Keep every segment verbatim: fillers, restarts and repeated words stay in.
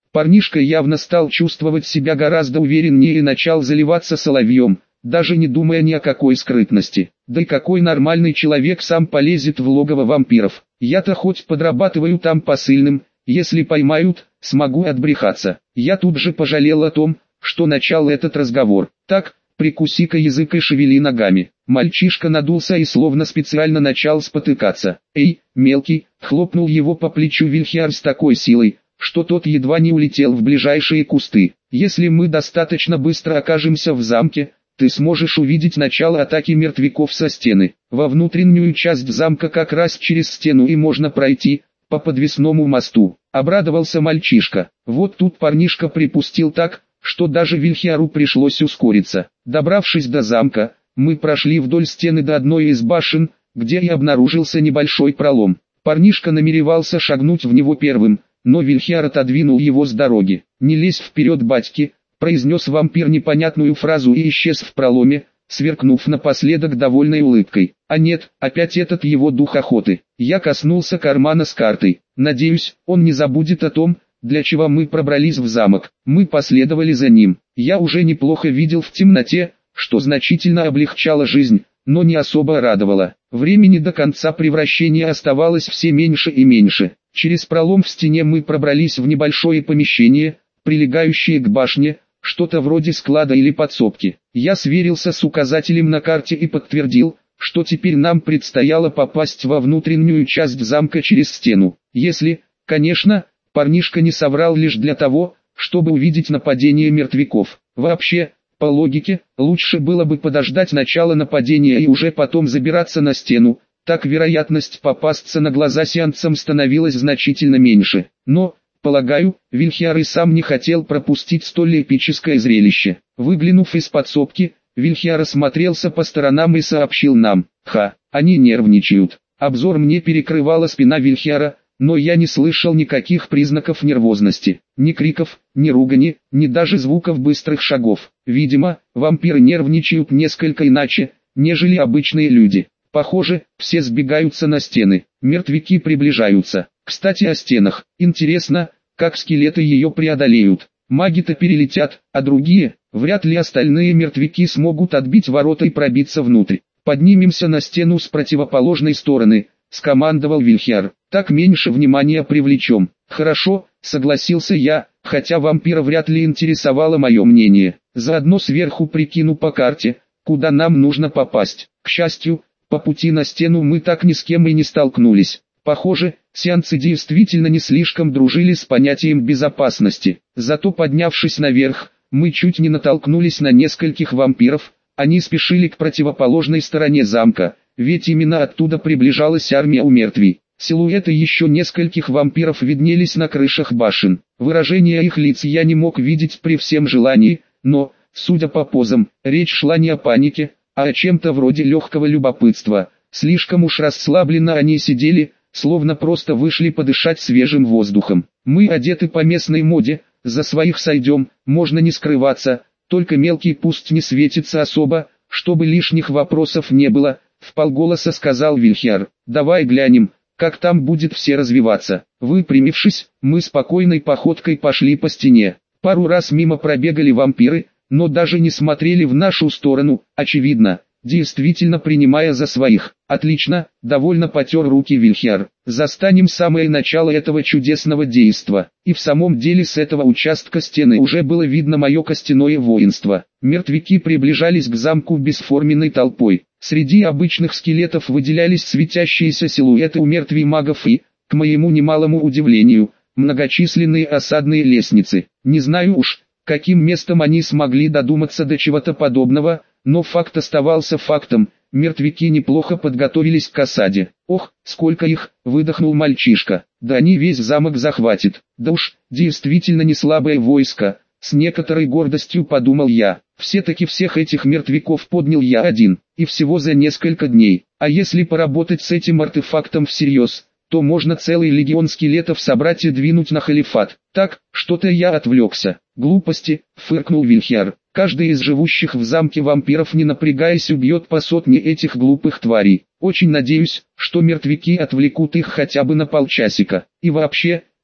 Парнишка явно стал чувствовать себя гораздо увереннее и начал заливаться соловьем, даже не думая ни о какой скрытности. Да и какой нормальный человек сам полезет в логово вампиров? Я-то хоть подрабатываю там посыльным, если поймают, смогу отбрехаться. Я тут же пожалел о том, что начал этот разговор. Так, прикуси-ка язык и шевели ногами. Мальчишка надулся и словно специально начал спотыкаться. «Эй, мелкий!» — хлопнул его по плечу Вильхиар с такой силой, что тот едва не улетел в ближайшие кусты. «Если мы достаточно быстро окажемся в замке, ты сможешь увидеть начало атаки мертвяков со стены. Во внутреннюю часть замка как раз через стену и можно пройти, по подвесному мосту». Обрадовался мальчишка. Вот тут парнишка припустил так, что даже Вильхиару пришлось ускориться. Добравшись до замка, мы прошли вдоль стены до одной из башен, где и обнаружился небольшой пролом. Парнишка намеревался шагнуть в него первым, но Вильхиар отодвинул его с дороги. «Не лезь вперед, батьки», — произнес вампир непонятную фразу и исчез в проломе, сверкнув напоследок довольной улыбкой. А нет, опять этот его дух охоты. Я коснулся кармана с картой. Надеюсь, он не забудет о том, для чего мы пробрались в замок. Мы последовали за ним. Я уже неплохо видел в темноте, что значительно облегчало жизнь, но не особо радовало. Времени до конца превращения оставалось все меньше и меньше. Через пролом в стене мы пробрались в небольшое помещение, прилегающее к башне, что-то вроде склада или подсобки. Я сверился с указателем на карте и подтвердил, что теперь нам предстояло попасть во внутреннюю часть замка через стену. Если, конечно, парнишка не соврал лишь для того, чтобы увидеть нападение мертвяков. Вообще, по логике, лучше было бы подождать начала нападения и уже потом забираться на стену, так вероятность попасться на глаза сеансам становилась значительно меньше. Но, полагаю, Вильхиар и сам не хотел пропустить столь эпическое зрелище. Выглянув из подсобки, Вильхиар осмотрелся по сторонам и сообщил нам: «Ха, они нервничают». Обзор мне перекрывала спина Вильхиара, но я не слышал никаких признаков нервозности, ни криков, ни ругани, ни даже звуков быстрых шагов. Видимо, вампиры нервничают несколько иначе, нежели обычные люди. Похоже, все сбегаются на стены, мертвяки приближаются. Кстати, о стенах. Интересно, как скелеты ее преодолеют. Маги-то перелетят, а другие, вряд ли остальные мертвяки смогут отбить ворота и пробиться внутрь. «Поднимемся на стену с противоположной стороны», — скомандовал Вильхиар. «Так меньше внимания привлечем». «Хорошо», — согласился я, хотя вампира вряд ли интересовало мое мнение. «Заодно сверху прикину по карте, куда нам нужно попасть». К счастью, по пути на стену мы так ни с кем и не столкнулись. Похоже, сеансы действительно не слишком дружили с понятием безопасности. Зато поднявшись наверх, мы чуть не натолкнулись на нескольких вампиров. Они спешили к противоположной стороне замка, ведь именно оттуда приближалась армия умертвий. Силуэты еще нескольких вампиров виднелись на крышах башен. Выражение их лиц я не мог видеть при всем желании, но, судя по позам, речь шла не о панике, а о чем-то вроде легкого любопытства. Слишком уж расслабленно они сидели, словно просто вышли подышать свежим воздухом. Мы одеты по местной моде, за своих сойдем, можно не скрываться, только мелкий пусть не светится особо, чтобы лишних вопросов не было, вполголоса сказал Вильхиар. «Давай глянем, как там будет все развиваться». Выпрямившись, мы спокойной походкой пошли по стене. Пару раз мимо пробегали вампиры, но даже не смотрели в нашу сторону, очевидно, действительно принимая за своих. «Отлично», — довольно потер руки Вильхиар. «Застанем самое начало этого чудесного действа». И в самом деле с этого участка стены уже было видно мое костяное воинство. Мертвяки приближались к замку бесформенной толпой. Среди обычных скелетов выделялись светящиеся силуэты умертвий магов и, к моему немалому удивлению, многочисленные осадные лестницы. Не знаю уж, каким местом они смогли додуматься до чего-то подобного, но факт оставался фактом. Мертвяки неплохо подготовились к осаде. «Ох, сколько их!» — выдохнул мальчишка. «Да они весь замок захватят». «Да уж, действительно не слабое войско», — с некоторой гордостью подумал я. «Все-таки всех этих мертвяков поднял я один, и всего за несколько дней. А если поработать с этим артефактом всерьез, то можно целый легион скелетов собрать и двинуть на халифат». «Так, что-то я отвлекся». «Глупости», — фыркнул Вильхиар. «Каждый из живущих в замке вампиров, не напрягаясь, убьет по сотне этих глупых тварей. Очень надеюсь, что мертвяки отвлекут их хотя бы на полчасика. И вообще,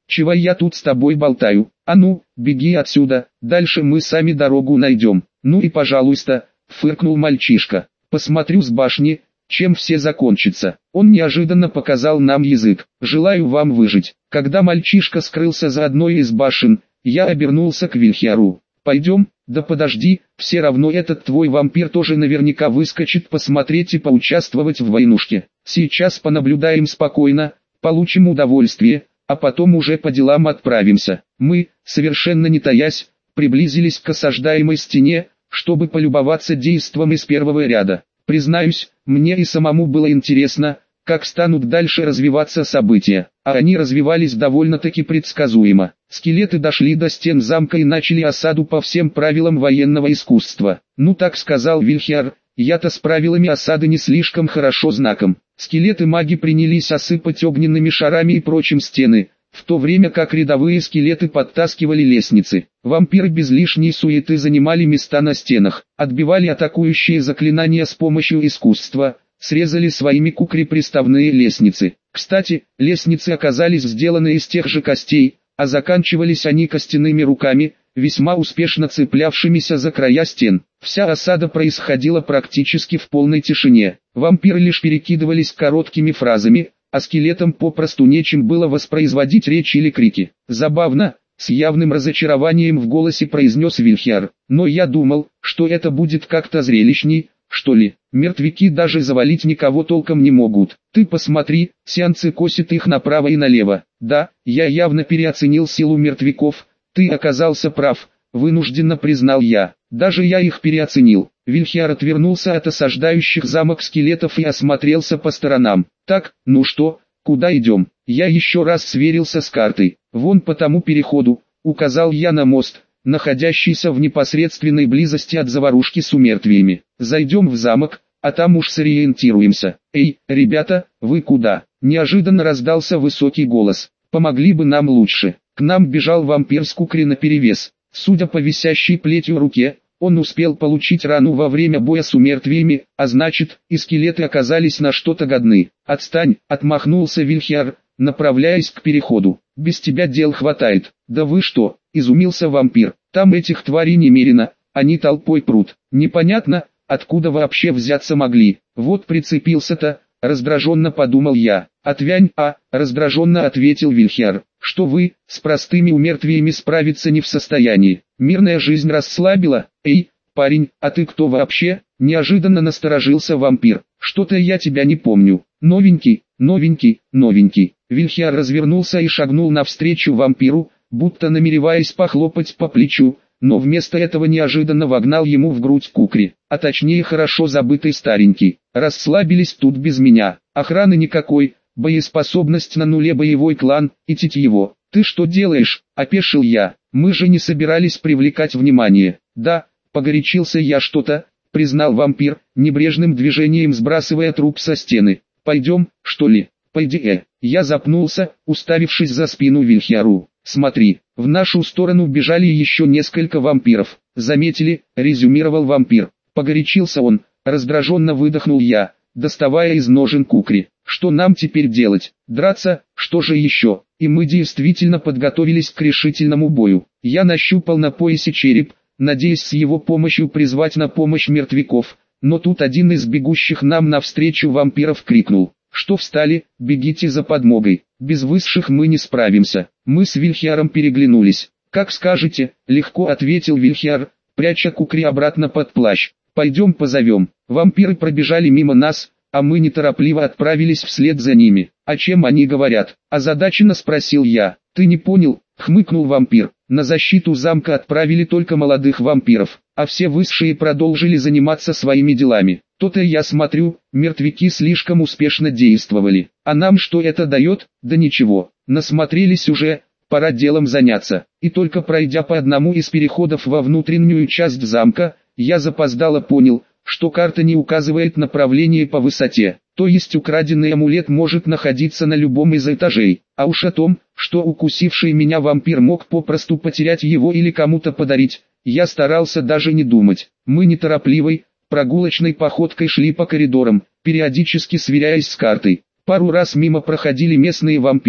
чего я тут с тобой болтаю? А ну, беги отсюда, дальше мы сами дорогу найдем. Ну и пожалуйста, фыркнул мальчишка. Посмотрю с башни, чем все закончится. Он неожиданно показал нам язык. Желаю вам выжить. Когда мальчишка скрылся за одной из башен, я обернулся к Вильхиару. Пойдем? Да подожди, все равно этот твой вампир тоже наверняка выскочит посмотреть и поучаствовать в войнушке. Сейчас понаблюдаем спокойно, получим удовольствие, а потом уже по делам отправимся. Мы, совершенно не таясь, приблизились к осаждаемой стене, чтобы полюбоваться действом из первого ряда. Признаюсь, мне и самому было интересно, как станут дальше развиваться события, а они развивались довольно-таки предсказуемо. Скелеты дошли до стен замка и начали осаду по всем правилам военного искусства. Ну так сказал Вильхиар, я-то с правилами осады не слишком хорошо знаком. Скелеты-маги принялись осыпать огненными шарами и прочим стены, в то время как рядовые скелеты подтаскивали лестницы. Вампиры без лишней суеты занимали места на стенах, отбивали атакующие заклинания с помощью искусства, срезали своими кукри приставные лестницы. Кстати, лестницы оказались сделаны из тех же костей, а заканчивались они костяными руками, весьма успешно цеплявшимися за края стен. Вся осада происходила практически в полной тишине. Вампиры лишь перекидывались короткими фразами, а скелетам попросту нечем было воспроизводить речь или крики. Забавно, с явным разочарованием в голосе произнес Вильхиар, но я думал, что это будет как-то зрелищней, что ли. Мертвяки даже завалить никого толком не могут. Ты посмотри, сеансы косят их направо и налево. Да, я явно переоценил силу мертвяков, ты оказался прав, вынужденно признал я. Даже я их переоценил. Вильхиар отвернулся от осаждающих замок скелетов и осмотрелся по сторонам. Так, ну что, куда идем? Я еще раз сверился с картой. Вон по тому переходу, указал я на мост, находящийся в непосредственной близости от заварушки с умертвиями. Зайдем в замок, а там уж сориентируемся. Эй, ребята, вы куда? Неожиданно раздался высокий голос. Помогли бы нам лучше. К нам бежал вампир с кукри наперевес. Судя по висящей плетью руке, он успел получить рану во время боя с умертвиями, а значит, и скелеты оказались на что-то годны. Отстань, отмахнулся Вильхиар, направляясь к переходу. Без тебя дел хватает. Да вы что, изумился вампир. Там этих тварей немерено, они толпой прут. Непонятно, откуда вообще взяться могли. Вот прицепился-то, раздраженно подумал я. Отвянь, а, раздраженно ответил Вильхиар. Что вы, с простыми умертвиями справиться не в состоянии. Мирная жизнь расслабила. Эй, парень, а ты кто вообще? Неожиданно насторожился вампир. Что-то я тебя не помню. Новенький, новенький, новенький. Вильхиар развернулся и шагнул навстречу вампиру, будто намереваясь похлопать по плечу, но вместо этого неожиданно вогнал ему в грудь кукри, а точнее хорошо забытый старенький. Расслабились тут без меня, охраны никакой, боеспособность на нуле, боевой клан, и титьево. Ты что делаешь, опешил я, мы же не собирались привлекать внимание. Да, погорячился я что-то, признал вампир, небрежным движением сбрасывая труп со стены. Пойдем, что ли? Пойди, э. Я запнулся, уставившись за спину Вильхиару. Смотри, в нашу сторону бежали еще несколько вампиров. Заметили, резюмировал вампир. Погорячился он, раздраженно выдохнул я, доставая из ножен кукри. Что нам теперь делать? Драться? Что же еще? И мы действительно подготовились к решительному бою. Я нащупал на поясе череп, надеясь с его помощью призвать на помощь мертвяков, но тут один из бегущих нам навстречу вампиров крикнул. Что встали, бегите за подмогой, без высших мы не справимся. Мы с Вильхиаром переглянулись. Как скажете, легко ответил Вильхиар, пряча кукри обратно под плащ. Пойдем позовем. Вампиры пробежали мимо нас, а мы неторопливо отправились вслед за ними. О чем они говорят? Озадаченно спросил я. Ты не понял, хмыкнул вампир. На защиту замка отправили только молодых вампиров, а все высшие продолжили заниматься своими делами. То-то я смотрю, мертвяки слишком успешно действовали. А нам что это дает? Да ничего, насмотрелись уже, пора делом заняться. И только пройдя по одному из переходов во внутреннюю часть замка, я запоздало понял, что карта не указывает направление по высоте. То есть украденный амулет может находиться на любом из этажей. А уж о том, что укусивший меня вампир мог попросту потерять его или кому-то подарить, я старался даже не думать. Мы неторопливой, прогулочной походкой шли по коридорам, периодически сверяясь с картой. Пару раз мимо проходили местные вампиры,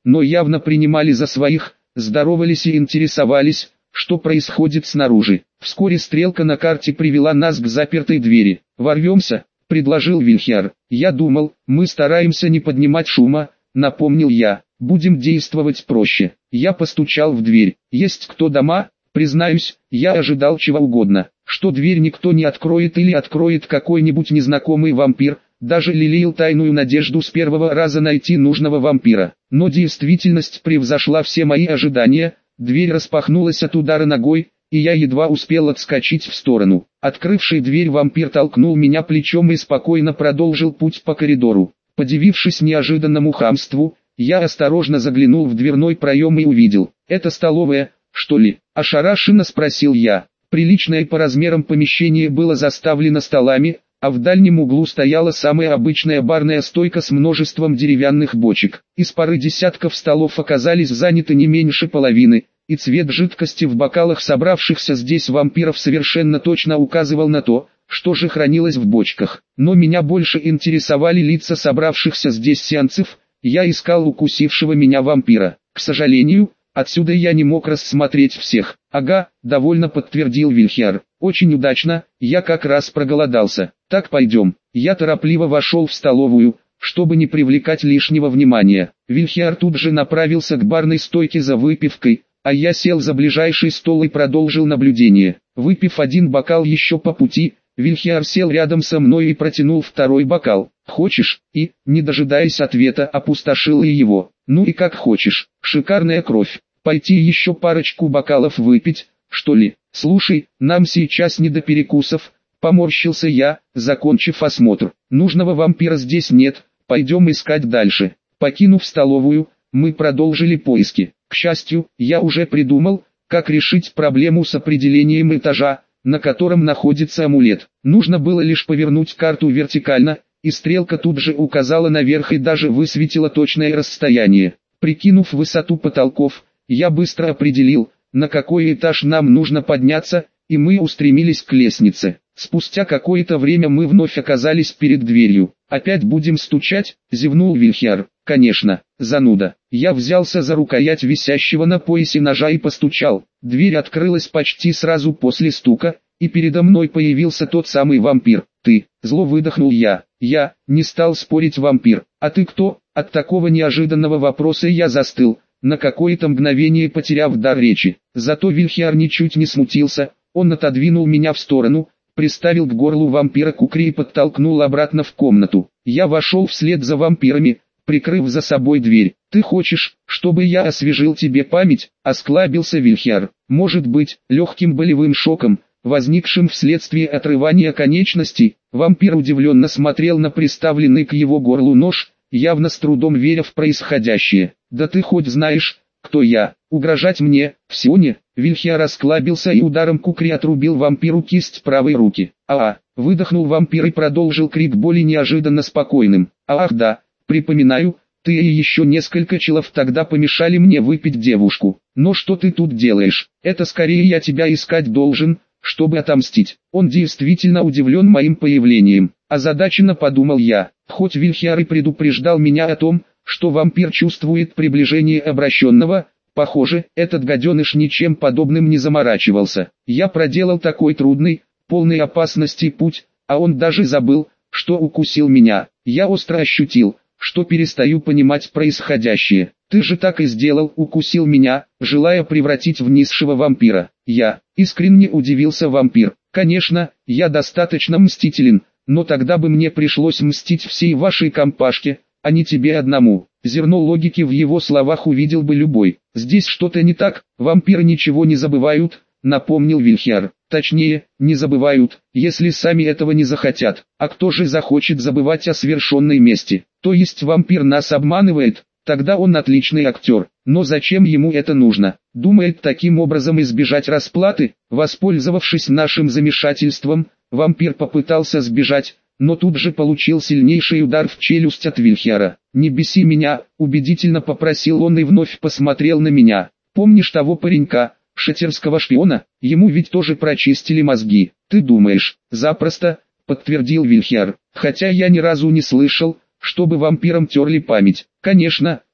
но явно принимали за своих, здоровались и интересовались, что происходит снаружи. Вскоре стрелка на карте привела нас к запертой двери. «Ворвемся», — предложил Вильхиар. «Я думал, мы стараемся не поднимать шума», — напомнил я. «Будем действовать проще». Я постучал в дверь. «Есть кто дома?» Признаюсь, я ожидал чего угодно. Что дверь никто не откроет или откроет какой-нибудь незнакомый вампир. Даже лелеял тайную надежду с первого раза найти нужного вампира. Но действительность превзошла все мои ожидания. Дверь распахнулась от удара ногой, и я едва успел отскочить в сторону. Открывший дверь вампир толкнул меня плечом и спокойно продолжил путь по коридору. Подивившись неожиданному хамству, я осторожно заглянул в дверной проем и увидел. «Это столовая, что ли?» – ошарашенно спросил я. Приличное по размерам помещение было заставлено столами, а в дальнем углу стояла самая обычная барная стойка с множеством деревянных бочек. Из пары десятков столов оказались заняты не меньше половины, и цвет жидкости в бокалах собравшихся здесь вампиров совершенно точно указывал на то, что же хранилось в бочках. Но меня больше интересовали лица собравшихся здесь сеансов. Я искал укусившего меня вампира. К сожалению, отсюда я не мог рассмотреть всех. «Ага», — довольно подтвердил Вильхиар. «Очень удачно, я как раз проголодался. Так, пойдем». Я торопливо вошел в столовую, чтобы не привлекать лишнего внимания. Вильхиар тут же направился к барной стойке за выпивкой, а я сел за ближайший стол и продолжил наблюдение. Выпив один бокал еще по пути, Вильхиар сел рядом со мной и протянул второй бокал. «Хочешь?» И, не дожидаясь ответа, опустошил и его. «Ну и как хочешь, шикарная кровь. Пойти еще парочку бокалов выпить, что ли?» «Слушай, нам сейчас не до перекусов», — поморщился я, закончив осмотр. «Нужного вампира здесь нет, пойдем искать дальше». Покинув столовую, мы продолжили поиски. К счастью, я уже придумал, как решить проблему с определением этажа, на котором находится амулет. Нужно было лишь повернуть карту вертикально, и стрелка тут же указала наверх и даже высветила точное расстояние. Прикинув высоту потолков, я быстро определил, на какой этаж нам нужно подняться, и мы устремились к лестнице. Спустя какое-то время мы вновь оказались перед дверью. «Опять будем стучать?» — зевнул Вильхиар. «Конечно, зануда». Я взялся за рукоять висящего на поясе ножа и постучал. Дверь открылась почти сразу после стука, и передо мной появился тот самый вампир. «Ты», — зло выдохнул я. Я не стал спорить, вампир. «А ты кто?» От такого неожиданного вопроса я застыл, на какое-то мгновение потеряв дар речи. Зато Вильхиар ничуть не смутился, он отодвинул меня в сторону, приставил к горлу вампира кукри и подтолкнул обратно в комнату. Я вошел вслед за вампирами, прикрыв за собой дверь. «Ты хочешь, чтобы я освежил тебе память?» — осклабился Вильхиар. «Может быть, легким болевым шоком, возникшим вследствие отрывания конечностей?» Вампир удивленно смотрел на приставленный к его горлу нож, явно с трудом веря в происходящее. «Да ты хоть знаешь, кто я? Угрожать мне, все не?» Вильхиар расклабился и ударом кукри отрубил вампиру кисть правой руки. «А-а!» — выдохнул вампир и продолжил крик боли неожиданно спокойным. «Ах да, припоминаю, ты и еще несколько челов тогда помешали мне выпить девушку. Но что ты тут делаешь? Это скорее я тебя искать должен, чтобы отомстить». Он действительно удивлен моим появлением. Озадаченно подумал я. Хоть Вильхиар и предупреждал меня о том, что вампир чувствует приближение обращенного, похоже, этот гаденыш ничем подобным не заморачивался. Я проделал такой трудный, полный опасности путь, а он даже забыл, что укусил меня. Я остро ощутил, что перестаю понимать происходящее. «Ты же так и сделал, укусил меня, желая превратить в низшего вампира». Я искренне удивился вампир. «Конечно, я достаточно мстителен, но тогда бы мне пришлось мстить всей вашей компашке, а не тебе одному». Зерно логики в его словах увидел бы любой. «Здесь что-то не так, вампиры ничего не забывают», — напомнил Вильхиар. «Точнее, не забывают, если сами этого не захотят. А кто же захочет забывать о совершенной мести? То есть вампир нас обманывает? Тогда он отличный актер. Но зачем ему это нужно? Думает таким образом избежать расплаты?» Воспользовавшись нашим замешательством, вампир попытался сбежать, но тут же получил сильнейший удар в челюсть от Вильхиара. «Не беси меня», — убедительно попросил он и вновь посмотрел на меня. «Помнишь того паренька, шатерского шпиона? Ему ведь тоже прочистили мозги». «Ты думаешь?» «Запросто», — подтвердил Вильхиар. «Хотя я ни разу не слышал, чтобы вампирам терли память». «Конечно,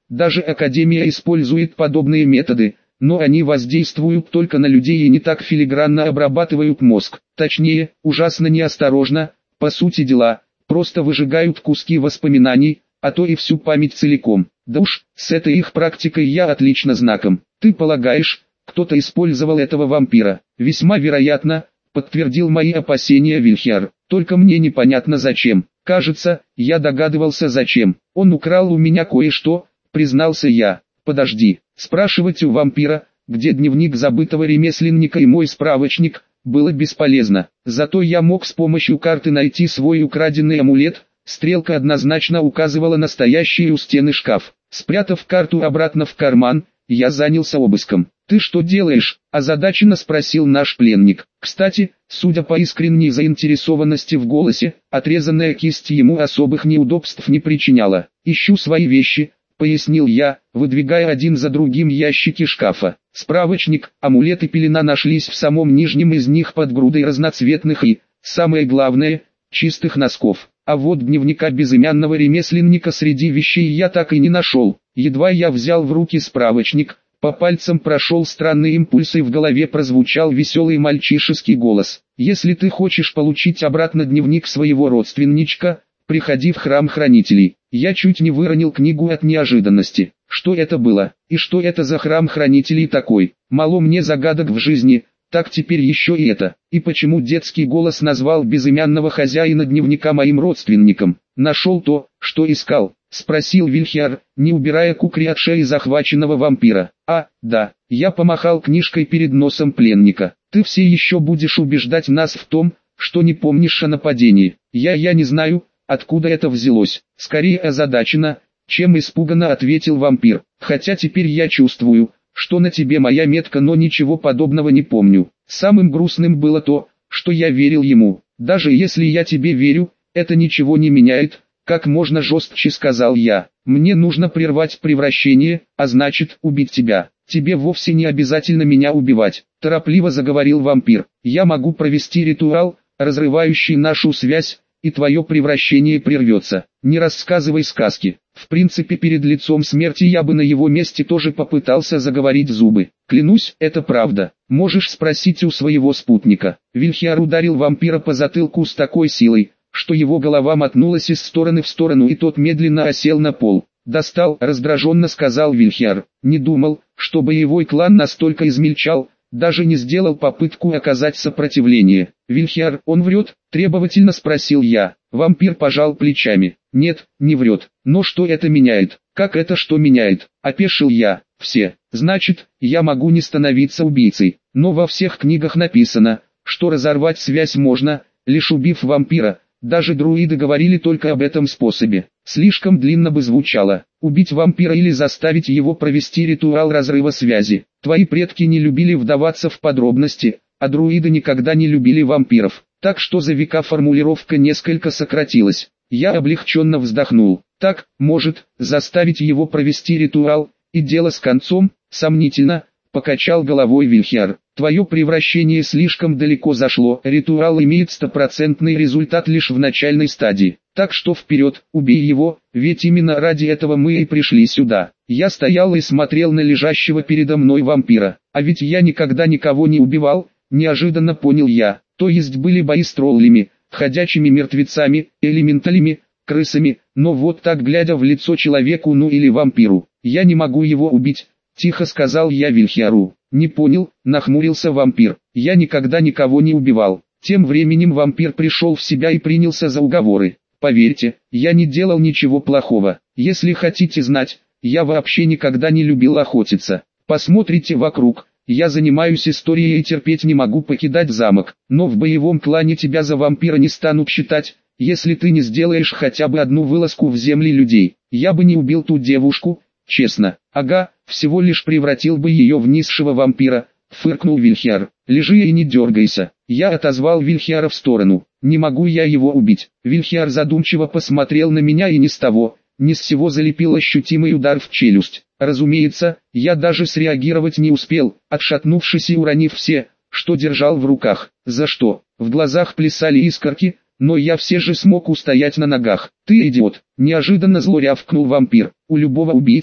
Даже Академия использует подобные методы, но они воздействуют только на людей и не так филигранно обрабатывают мозг. Точнее, ужасно неосторожно, по сути дела, просто выжигают куски воспоминаний, а то и всю память целиком. Да уж, с этой их практикой я отлично знаком. Ты полагаешь, кто-то использовал этого вампира? Весьма вероятно, подтвердил мои опасения Вильхиар. Только мне непонятно зачем. Кажется, я догадывался зачем. Он украл у меня кое-что, признался я. Подожди, спрашивать у вампира, где дневник забытого ремесленника и мой справочник, было бесполезно. Зато я мог с помощью карты найти свой украденный амулет. Стрелка однозначно указывала на стоящий у стены шкаф. Спрятав карту обратно в карман, я занялся обыском. «Ты что делаешь?» – озадаченно спросил наш пленник. Кстати, судя по искренней заинтересованности в голосе, отрезанная кисть ему особых неудобств не причиняла. «Ищу свои вещи», – пояснил я, выдвигая один за другим ящики шкафа. Справочник, амулет и пелена нашлись в самом нижнем из них под грудой разноцветных и, самое главное, чистых носков. А вот дневника безымянного ремесленника среди вещей я так и не нашел. Едва я взял в руки справочник, по пальцам прошел странный импульс и в голове прозвучал веселый мальчишеский голос. «Если ты хочешь получить обратно дневник своего родственничка, приходи в храм хранителей». Я чуть не выронил книгу от неожиданности. Что это было? И что это за храм хранителей такой? Мало мне загадок в жизни, так теперь еще и это. И почему детский голос назвал безымянного хозяина дневника моим родственником? Нашел то, что искал, спросил Вильхиар, не убирая кукри от шеи захваченного вампира. А, да, я помахал книжкой перед носом пленника. Ты все еще будешь убеждать нас в том, что не помнишь о нападении. Я, я не знаю, откуда это взялось. Скорее озадаченно, чем испуганно ответил вампир. Хотя теперь я чувствую, что на тебе моя метка, но ничего подобного не помню. Самым грустным было то, что я верил ему. Даже если я тебе верю, это ничего не меняет, как можно жестче сказал я. Мне нужно прервать превращение, а значит убить тебя. Тебе вовсе не обязательно меня убивать, торопливо заговорил вампир. Я могу провести ритуал, разрывающий нашу связь, и твое превращение прервется. Не рассказывай сказки. В принципе, перед лицом смерти я бы на его месте тоже попытался заговорить зубы. Клянусь, это правда. Можешь спросить у своего спутника. Вильхиар ударил вампира по затылку с такой силой, что его голова мотнулась из стороны в сторону, и тот медленно осел на пол. «Достал», — раздраженно сказал Вильхиар. «Не думал, что боевой клан настолько измельчал, даже не сделал попытку оказать сопротивление». «Вильхиар, он врет?» – требовательно спросил я. Вампир пожал плечами. «Нет, не врет. Но что это меняет?» «Как это что меняет?» – опешил я. «Все. Значит, я могу не становиться убийцей. Но во всех книгах написано, что разорвать связь можно, лишь убив вампира. Даже друиды говорили только об этом способе. Слишком длинно бы звучало. Убить вампира или заставить его провести ритуал разрыва связи. Твои предки не любили вдаваться в подробности, а друиды никогда не любили вампиров. Так что за века формулировка несколько сократилась. Я облегченно вздохнул. Так, может, заставить его провести ритуал, и дело с концом, сомнительно, покачал головой Вильхиар. Твое превращение слишком далеко зашло, ритуал имеет стопроцентный результат лишь в начальной стадии. Так что вперед, убей его, ведь именно ради этого мы и пришли сюда. Я стоял и смотрел на лежащего передо мной вампира. А ведь я никогда никого не убивал, неожиданно понял я. То есть были бои с троллями, ходячими мертвецами, элементалями, крысами, но вот так глядя в лицо человеку, ну или вампиру, я не могу его убить, тихо сказал я Вильхиару. Не понял, нахмурился вампир. Я никогда никого не убивал. Тем временем вампир пришел в себя и принялся за уговоры. Поверьте, я не делал ничего плохого. Если хотите знать, я вообще никогда не любил охотиться. Посмотрите вокруг. Я занимаюсь историей и терпеть не могу покидать замок. Но в боевом клане тебя за вампира не станут считать, если ты не сделаешь хотя бы одну вылазку в земли людей. Я бы не убил ту девушку, честно. Ага, всего лишь превратил бы ее в низшего вампира, фыркнул Вильхиар. Лежи и не дергайся. Я отозвал Вильхиара в сторону. Не могу я его убить. Вильхиар задумчиво посмотрел на меня и ни с того, ни с сего залепил ощутимый удар в челюсть. Разумеется, я даже среагировать не успел, отшатнувшись и уронив все, что держал в руках. За что? В глазах плясали искорки, но я все же смог устоять на ногах. Ты идиот! Неожиданно зло рявкнул вампир. У любого убийцы,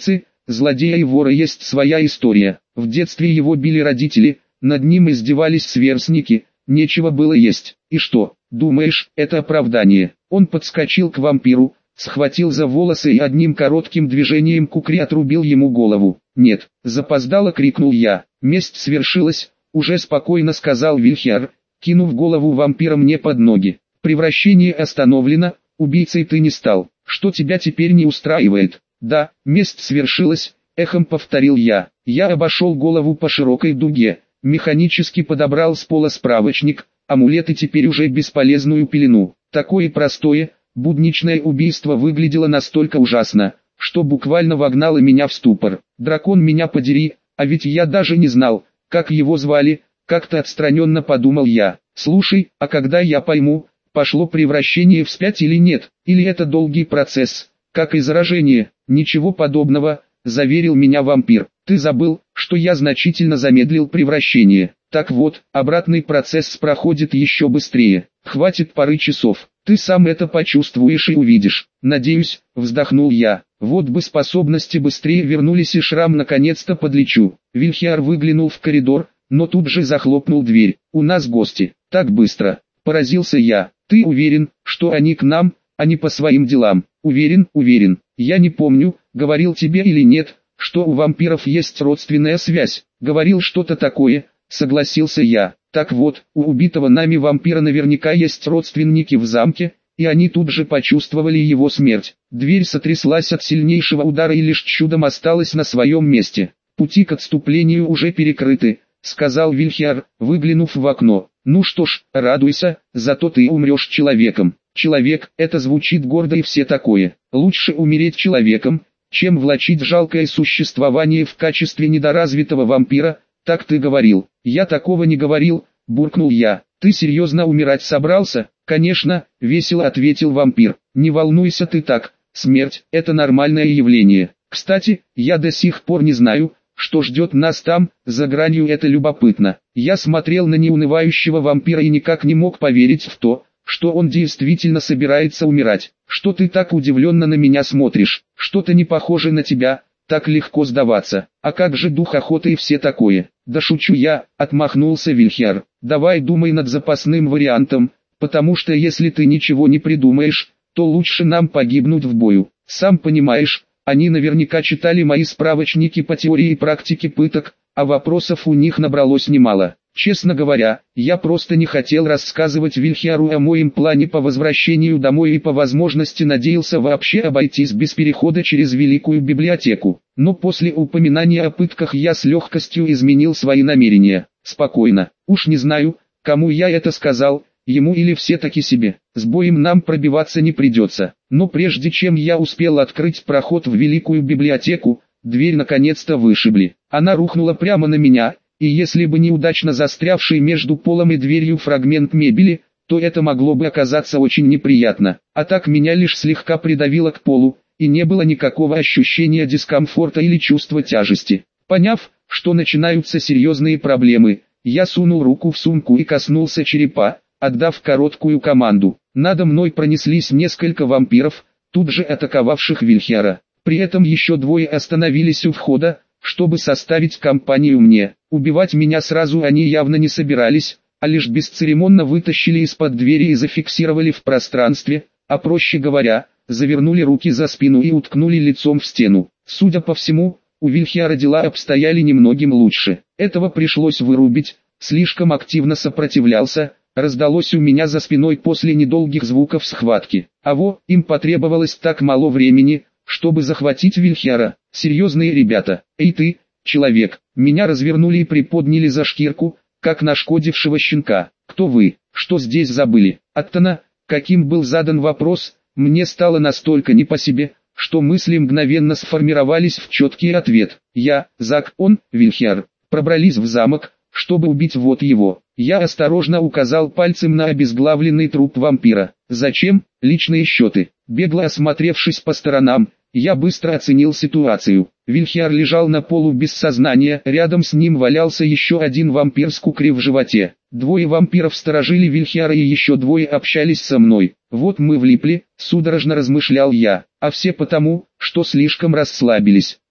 злодея и вора есть своя история. В детстве его били родители, над ним издевались сверстники, нечего было есть. И что, думаешь, это оправдание? Он подскочил к вампиру, схватил за волосы и одним коротким движением кукри отрубил ему голову. «Нет!» – запоздало крикнул я. «Месть свершилась», – уже спокойно сказал Вильхиар, кинув голову вампира мне под ноги. «Превращение остановлено, убийцей ты не стал. Что тебя теперь не устраивает?» «Да, месть свершилась», – эхом повторил я. Я обошел голову по широкой дуге, механически подобрал с пола справочник, амулет и теперь уже бесполезную пелену. Такое простое, будничное убийство выглядело настолько ужасно, что буквально вогнало меня в ступор. Дракон меня подери, а ведь я даже не знал, как его звали, как-то отстраненно подумал я. Слушай, а когда я пойму, пошло превращение вспять или нет, или это долгий процесс, как и заражение? Ничего подобного, заверил меня вампир. Ты забыл, что я значительно замедлил превращение. Так вот, обратный процесс проходит еще быстрее. Хватит пары часов. Ты сам это почувствуешь и увидишь. Надеюсь, вздохнул я. Вот бы способности быстрее вернулись и шрам наконец-то подлечу. Вильхиар выглянул в коридор, но тут же захлопнул дверь. У нас гости. Так быстро. Поразился я. Ты уверен, что они к нам, а не по своим делам? Уверен, уверен. Я не помню, говорил тебе или нет, что у вампиров есть родственная связь. Говорил что-то такое, согласился я. Так вот, у убитого нами вампира наверняка есть родственники в замке, и они тут же почувствовали его смерть. Дверь сотряслась от сильнейшего удара и лишь чудом осталась на своем месте. Пути к отступлению уже перекрыты, сказал Вильхиар, выглянув в окно. Ну что ж, радуйся, зато ты умрешь человеком. Человек, это звучит гордо и все такое. Лучше умереть человеком, чем влачить жалкое существование в качестве недоразвитого вампира. Так ты говорил. Я такого не говорил, буркнул я. Ты серьезно умирать собрался? Конечно, весело ответил вампир. Не волнуйся ты так, смерть – это нормальное явление. Кстати, я до сих пор не знаю, что ждет нас там, за гранью. Это любопытно. Я смотрел на неунывающего вампира и никак не мог поверить в то, что он действительно собирается умирать. Что ты так удивленно на меня смотришь? Что-то не похоже на тебя, так легко сдаваться. А как же дух охоты и все такое? Да шучу я, отмахнулся Вильхиар. Давай думай над запасным вариантом, потому что если ты ничего не придумаешь, то лучше нам погибнуть в бою. Сам понимаешь, они наверняка читали мои справочники по теории и практике пыток, а вопросов у них набралось немало. Честно говоря, я просто не хотел рассказывать Вильхиару о моем плане по возвращению домой и по возможности надеялся вообще обойтись без перехода через Великую Библиотеку. Но после упоминания о пытках я с легкостью изменил свои намерения. Спокойно. Уж не знаю, кому я это сказал, ему или все-таки себе. С боем нам пробиваться не придется. Но прежде чем я успел открыть проход в Великую Библиотеку, дверь наконец-то вышибли. Она рухнула прямо на меня. И если бы неудачно застрявший между полом и дверью фрагмент мебели, то это могло бы оказаться очень неприятно. А так меня лишь слегка придавило к полу, и не было никакого ощущения дискомфорта или чувства тяжести. Поняв, что начинаются серьезные проблемы, я сунул руку в сумку и коснулся черепа, отдав короткую команду. Надо мной пронеслись несколько вампиров, тут же атаковавших Вильхиара. При этом еще двое остановились у входа, чтобы составить компанию мне. Убивать меня сразу они явно не собирались, а лишь бесцеремонно вытащили из-под двери и зафиксировали в пространстве, а проще говоря, завернули руки за спину и уткнули лицом в стену. Судя по всему, у Вильхиара дела обстояли немногим лучше. Этого пришлось вырубить, слишком активно сопротивлялся, раздалось у меня за спиной после недолгих звуков схватки. А во, им потребовалось так мало времени, чтобы захватить Вильхиара. Серьезные ребята. Эй ты, человек, меня развернули и приподняли за шкирку, как нашкодившего щенка. Кто вы? Что здесь забыли? Оттона, каким был задан вопрос, мне стало настолько не по себе, что мысли мгновенно сформировались в четкий ответ. Я, Зак, он, Вильхиар, пробрались в замок, чтобы убить вот его. Я осторожно указал пальцем на обезглавленный труп вампира. Зачем? Личные счеты. Бегло осмотревшись по сторонам, я быстро оценил ситуацию. Вильхиар лежал на полу без сознания, рядом с ним валялся еще один вампир с кукри в животе. Двое вампиров сторожили Вильхиара и еще двое общались со мной. Вот мы влипли, судорожно размышлял я, а все потому, что слишком расслабились.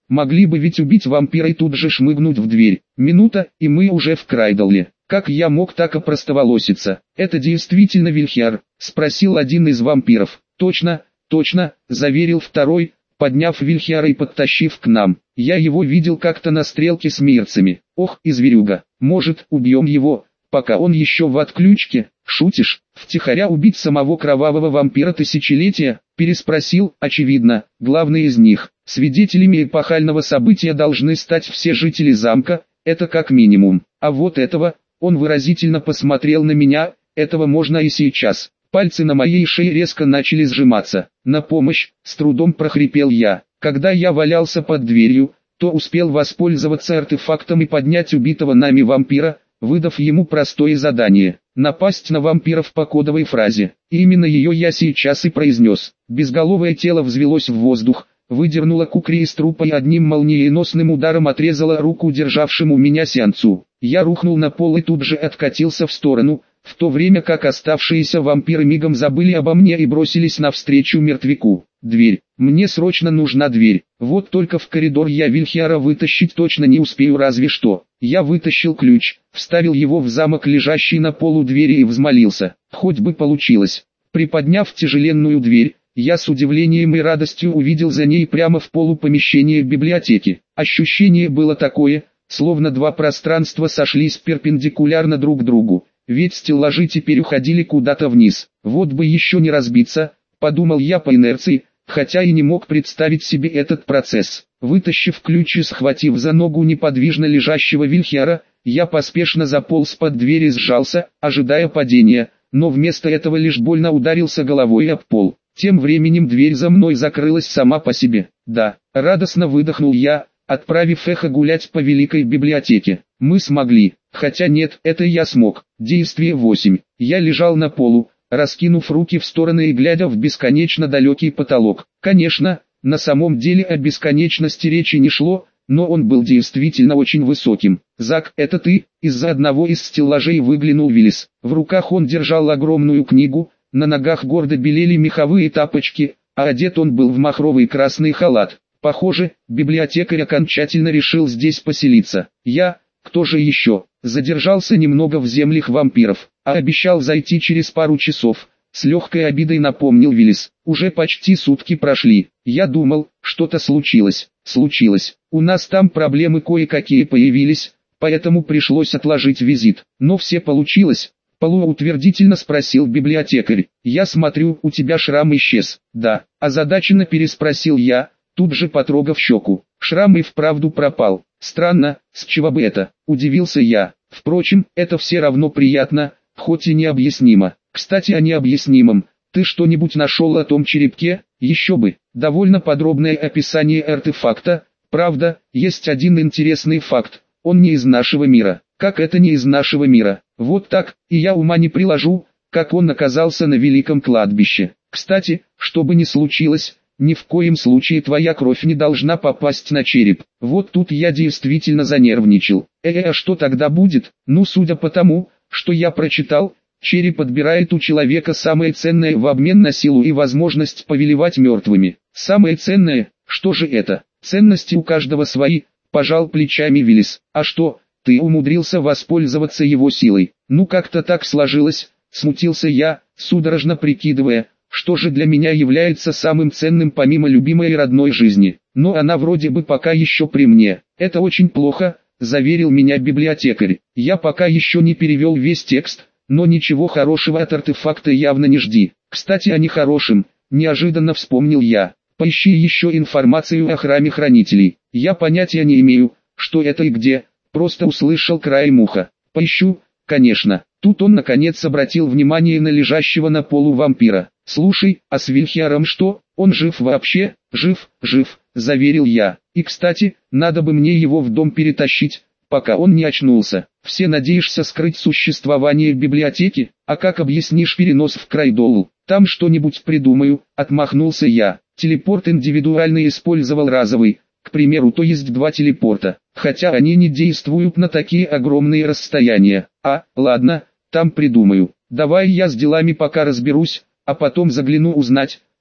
Могли бы ведь убить вампира и тут же шмыгнуть в дверь. Минута, и мы уже в Крайдалле. Как я мог так опростоволоситься? Это действительно Вильхиар? Спросил один из вампиров. Точно, точно, заверил второй, подняв Вильхиара и подтащив к нам. Я его видел как-то на стрелке с мирцами. Ох, и зверюга. Может, убьем его, пока он еще в отключке? Шутишь? Втихаря убить самого кровавого вампира тысячелетия? Переспросил, очевидно, главный из них. Свидетелями эпохального события должны стать все жители замка, это как минимум. А вот этого, он выразительно посмотрел на меня, этого можно и сейчас. Пальцы на моей шее резко начали сжиматься. На помощь, с трудом прохрипел я. Когда я валялся под дверью, то успел воспользоваться артефактом и поднять убитого нами вампира, выдав ему простое задание – напасть на вампиров по кодовой фразе. И именно ее я сейчас и произнес. Безголовое тело взвелось в воздух, выдернуло кукри из трупа и одним молниеносным ударом отрезало руку державшему меня сеансу. Я рухнул на пол и тут же откатился в сторону, в то время как оставшиеся вампиры мигом забыли обо мне и бросились навстречу мертвяку. Дверь. Мне срочно нужна дверь. Вот только в коридор я Вильхиара вытащить точно не успею, разве что. Я вытащил ключ, вставил его в замок, лежащий на полу двери, и взмолился. Хоть бы получилось. Приподняв тяжеленную дверь, я с удивлением и радостью увидел за ней прямо в полу помещение библиотеки. Ощущение было такое, словно два пространства сошлись перпендикулярно друг другу, ведь стеллажи теперь уходили куда-то вниз. Вот бы еще не разбиться, подумал я по инерции, хотя и не мог представить себе этот процесс. Вытащив ключ и схватив за ногу неподвижно лежащего Вильхиара, я поспешно заполз под дверь и сжался, ожидая падения, но вместо этого лишь больно ударился головой об пол. Тем временем дверь за мной закрылась сама по себе. Да, радостно выдохнул я, отправив эхо гулять по великой библиотеке. Мы смогли, хотя нет, это я смог. Действие восемь. Я лежал на полу, раскинув руки в стороны и глядя в бесконечно далекий потолок. Конечно, на самом деле о бесконечности речи не шло, но он был действительно очень высоким. «Зак, это ты?» Из-за одного из стеллажей выглянул Виллис. В руках он держал огромную книгу, на ногах гордо белели меховые тапочки, а одет он был в махровый красный халат. Похоже, библиотекарь окончательно решил здесь поселиться. Я, кто же еще, задержался немного в землях вампиров, а обещал зайти через пару часов. С легкой обидой напомнил Виллис. Уже почти сутки прошли. Я думал, что-то случилось. Случилось. У нас там проблемы кое-какие появились, поэтому пришлось отложить визит. Но все получилось. Полуутвердительно спросил библиотекарь. Я смотрю, у тебя шрам исчез. Да, озадаченно переспросил я, тут же потрогав щеку. Шрам и вправду пропал. Странно, с чего бы это? Удивился я. Впрочем, это все равно приятно, хоть и необъяснимо. Кстати, о необъяснимом. Ты что-нибудь нашел о том черепке? Еще бы. Довольно подробное описание артефакта. Правда, есть один интересный факт. Он не из нашего мира. Как это не из нашего мира? Вот так, и я ума не приложу, как он оказался на великом кладбище. Кстати, что бы ни случилось, ни в коем случае твоя кровь не должна попасть на череп. Вот тут я действительно занервничал. Э, а что тогда будет? Ну, судя по тому, что я прочитал, череп отбирает у человека самое ценное в обмен на силу и возможность повелевать мертвыми. Самое ценное? Что же это? Ценности у каждого свои, пожал плечами Виллис. А что, ты умудрился воспользоваться его силой? Ну как-то так сложилось, смутился я, судорожно прикидывая, что же для меня является самым ценным помимо любимой и родной жизни. Но она вроде бы пока еще при мне. Это очень плохо, заверил меня библиотекарь. Я пока еще не перевел весь текст, но ничего хорошего от артефакта явно не жди. Кстати, о нехорошем, неожиданно вспомнил я. Поищи еще информацию о храме хранителей. Я понятия не имею, что это и где, просто услышал краем уха. Поищу, конечно. Тут он наконец обратил внимание на лежащего на полу вампира. «Слушай, а с Вильхиаром что? Он жив вообще?» «Жив, жив», заверил я. «И кстати, надо бы мне его в дом перетащить, пока он не очнулся. Все надеешься скрыть существование библиотеки? А как объяснишь перенос в Крайдолл? Там что-нибудь придумаю», отмахнулся я. Телепорт индивидуальный использовал разовый, к примеру, то есть два телепорта, хотя они не действуют на такие огромные расстояния. А, ладно, там придумаю. Давай я с делами пока разберусь, а потом загляну узнать,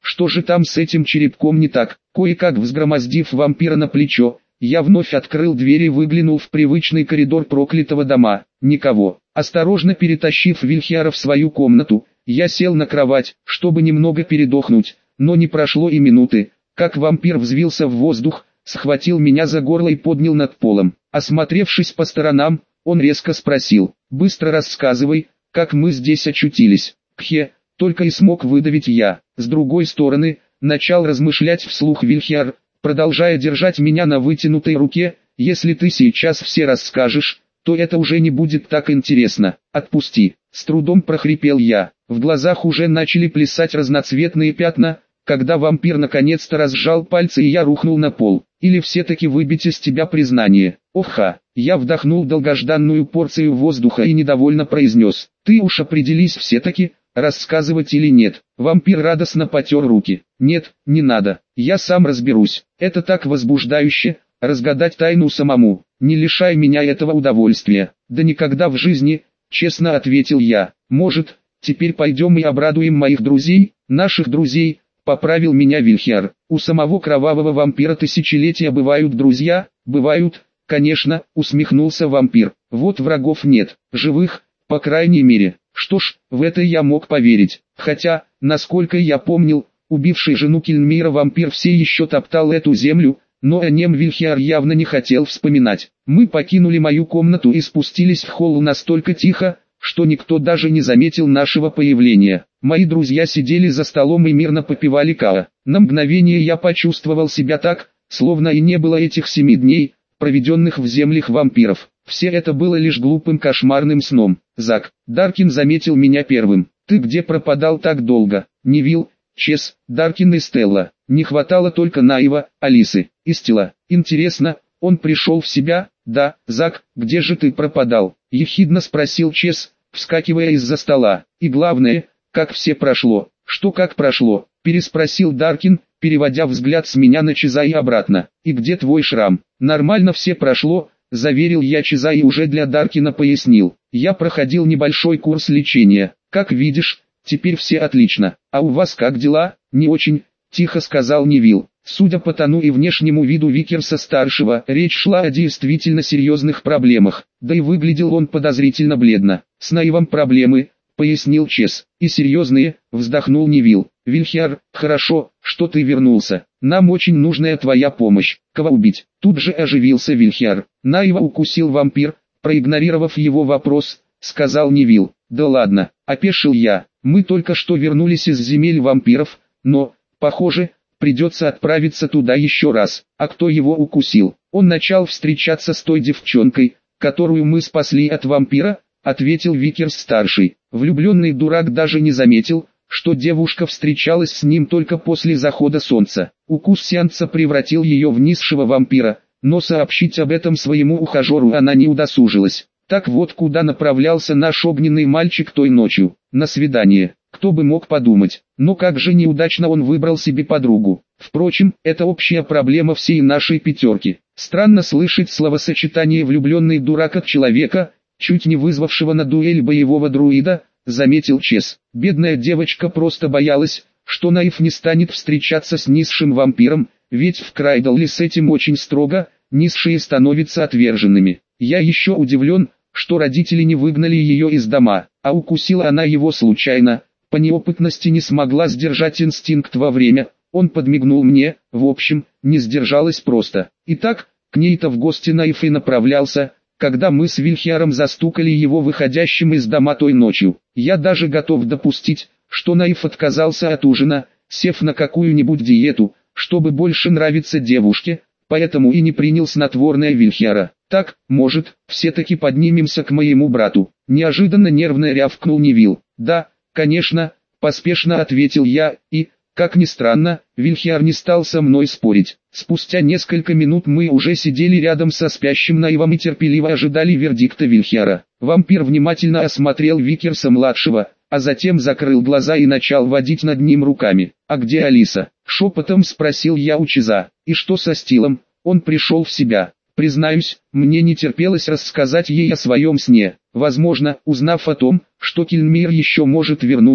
Что же там с этим черепком не так? Кое-как взгромоздив вампира на плечо, я вновь открыл дверь и выглянул в привычный коридор проклятого дома. Никого. Осторожно перетащив Вильхиара в свою комнату, я сел на кровать, чтобы немного передохнуть, но не прошло и минуты, как вампир взвился в воздух, схватил меня за горло и поднял над полом. Осмотревшись по сторонам, он резко спросил: «Быстро рассказывай, как мы здесь очутились». «Кхе», только и смог выдавить я. С другой стороны, начал размышлять вслух Вильхиар, продолжая держать меня на вытянутой руке: «Если ты сейчас все расскажешь, то это уже не будет так интересно. Отпусти». С трудом прохрипел я. В глазах уже начали плясать разноцветные пятна, когда вампир наконец-то разжал пальцы и я рухнул на пол. «Или все-таки выбить из тебя признание?» «Оха!» Я вдохнул долгожданную порцию воздуха и недовольно произнес: «Ты уж определись все-таки, рассказывать или нет». Вампир радостно потер руки. «Нет, не надо, я сам разберусь. Это так возбуждающе, разгадать тайну самому. Не лишай меня этого удовольствия». «Да никогда в жизни», честно ответил я. «Может, теперь пойдем и обрадуем моих друзей?» «Наших друзей», поправил меня Вильхиар. «У самого кровавого вампира тысячелетия бывают друзья?» «Бывают, конечно», усмехнулся вампир. «Вот врагов нет, живых, по крайней мере». Что ж, в это я мог поверить. Хотя, насколько я помнил, убивший жену Кельмира вампир все еще топтал эту землю, но о нем Вильхиар явно не хотел вспоминать. Мы покинули мою комнату и спустились в холл настолько тихо, что никто даже не заметил нашего появления. Мои друзья сидели за столом и мирно попивали каа. На мгновение я почувствовал себя так, словно и не было этих семи дней, проведенных в землях вампиров. Все это было лишь глупым кошмарным сном. «Зак», Даркин заметил меня первым. «Ты где пропадал так долго?» «Невилл, Чес, Даркин и Стелла. Не хватало только Наива, Алисы и Стила. Интересно, он пришел в себя?» «Да, Зак, где же ты пропадал?» Ехидно спросил Чес, вскакивая из-за стола. «И главное, как все прошло?» «Что как прошло?» переспросил Даркин, переводя взгляд с меня на Чеза и обратно. «И где твой шрам?» «Нормально все прошло», заверил я Чеза и уже для Даркина пояснил. «Я проходил небольшой курс лечения. Как видишь, теперь все отлично. А у вас как дела?» «Не очень», тихо сказал Невилл. Судя по тону и внешнему виду Викерса-старшего, речь шла о действительно серьезных проблемах, да и выглядел он подозрительно бледно. «С Наивом проблемы», пояснил Чес. «И серьезные», вздохнул Невилл. «Вильхиар, хорошо, что ты вернулся. Нам очень нужная твоя помощь. Кого убить?» Тут же оживился Вильхиар. «Наива укусил вампир», проигнорировав его вопрос, сказал Невилл. «Да ладно», опешил я. «Мы только что вернулись из земель вампиров, но, похоже, придется отправиться туда еще раз». «А кто его укусил?» «Он начал встречаться с той девчонкой, которую мы спасли от вампира», ответил Викерс-старший. Влюбленный дурак даже не заметил, что девушка встречалась с ним только после захода солнца. Укус сеанса превратил ее в низшего вампира, но сообщить об этом своему ухажеру она не удосужилась. Так вот куда направлялся наш огненный мальчик той ночью. На свидание. Кто бы мог подумать. Но как же неудачно он выбрал себе подругу. Впрочем, это общая проблема всей нашей пятерки. Странно слышать словосочетание «влюбленный дурак» от человека, чуть не вызвавшего на дуэль боевого друида, заметил Чес. Бедная девочка просто боялась, что Наив не станет встречаться с низшим вампиром, ведь в Крайдалле с этим очень строго, низшие становятся отверженными. Я еще удивлен, что родители не выгнали ее из дома, а укусила она его случайно, по неопытности не смогла сдержать инстинкт во время, он подмигнул мне, в общем, не сдержалась просто. Итак, к ней-то в гости Наив и направлялся, когда мы с Вильхиаром застукали его выходящим из дома той ночью. Я даже готов допустить, что Наив отказался от ужина, сев на какую-нибудь диету, чтобы больше нравиться девушке, поэтому и не принял снотворное Вильхиара. «Так, может, все-таки поднимемся к моему брату?» Неожиданно нервно рявкнул Невилл. «Да, конечно», поспешно ответил я, и, как ни странно, Вильхиар не стал со мной спорить. Спустя несколько минут мы уже сидели рядом со спящим Наивом и терпеливо ожидали вердикта Вильхиара. Вампир внимательно осмотрел Викерса-младшего, а затем закрыл глаза и начал водить над ним руками. «А где Алиса?» — шепотом спросил я у Чеза. «И что со Стилом?» Он пришел в себя. Признаюсь, мне не терпелось рассказать ей о своем сне. Возможно, узнав о том, что Кельмир еще может вернуться,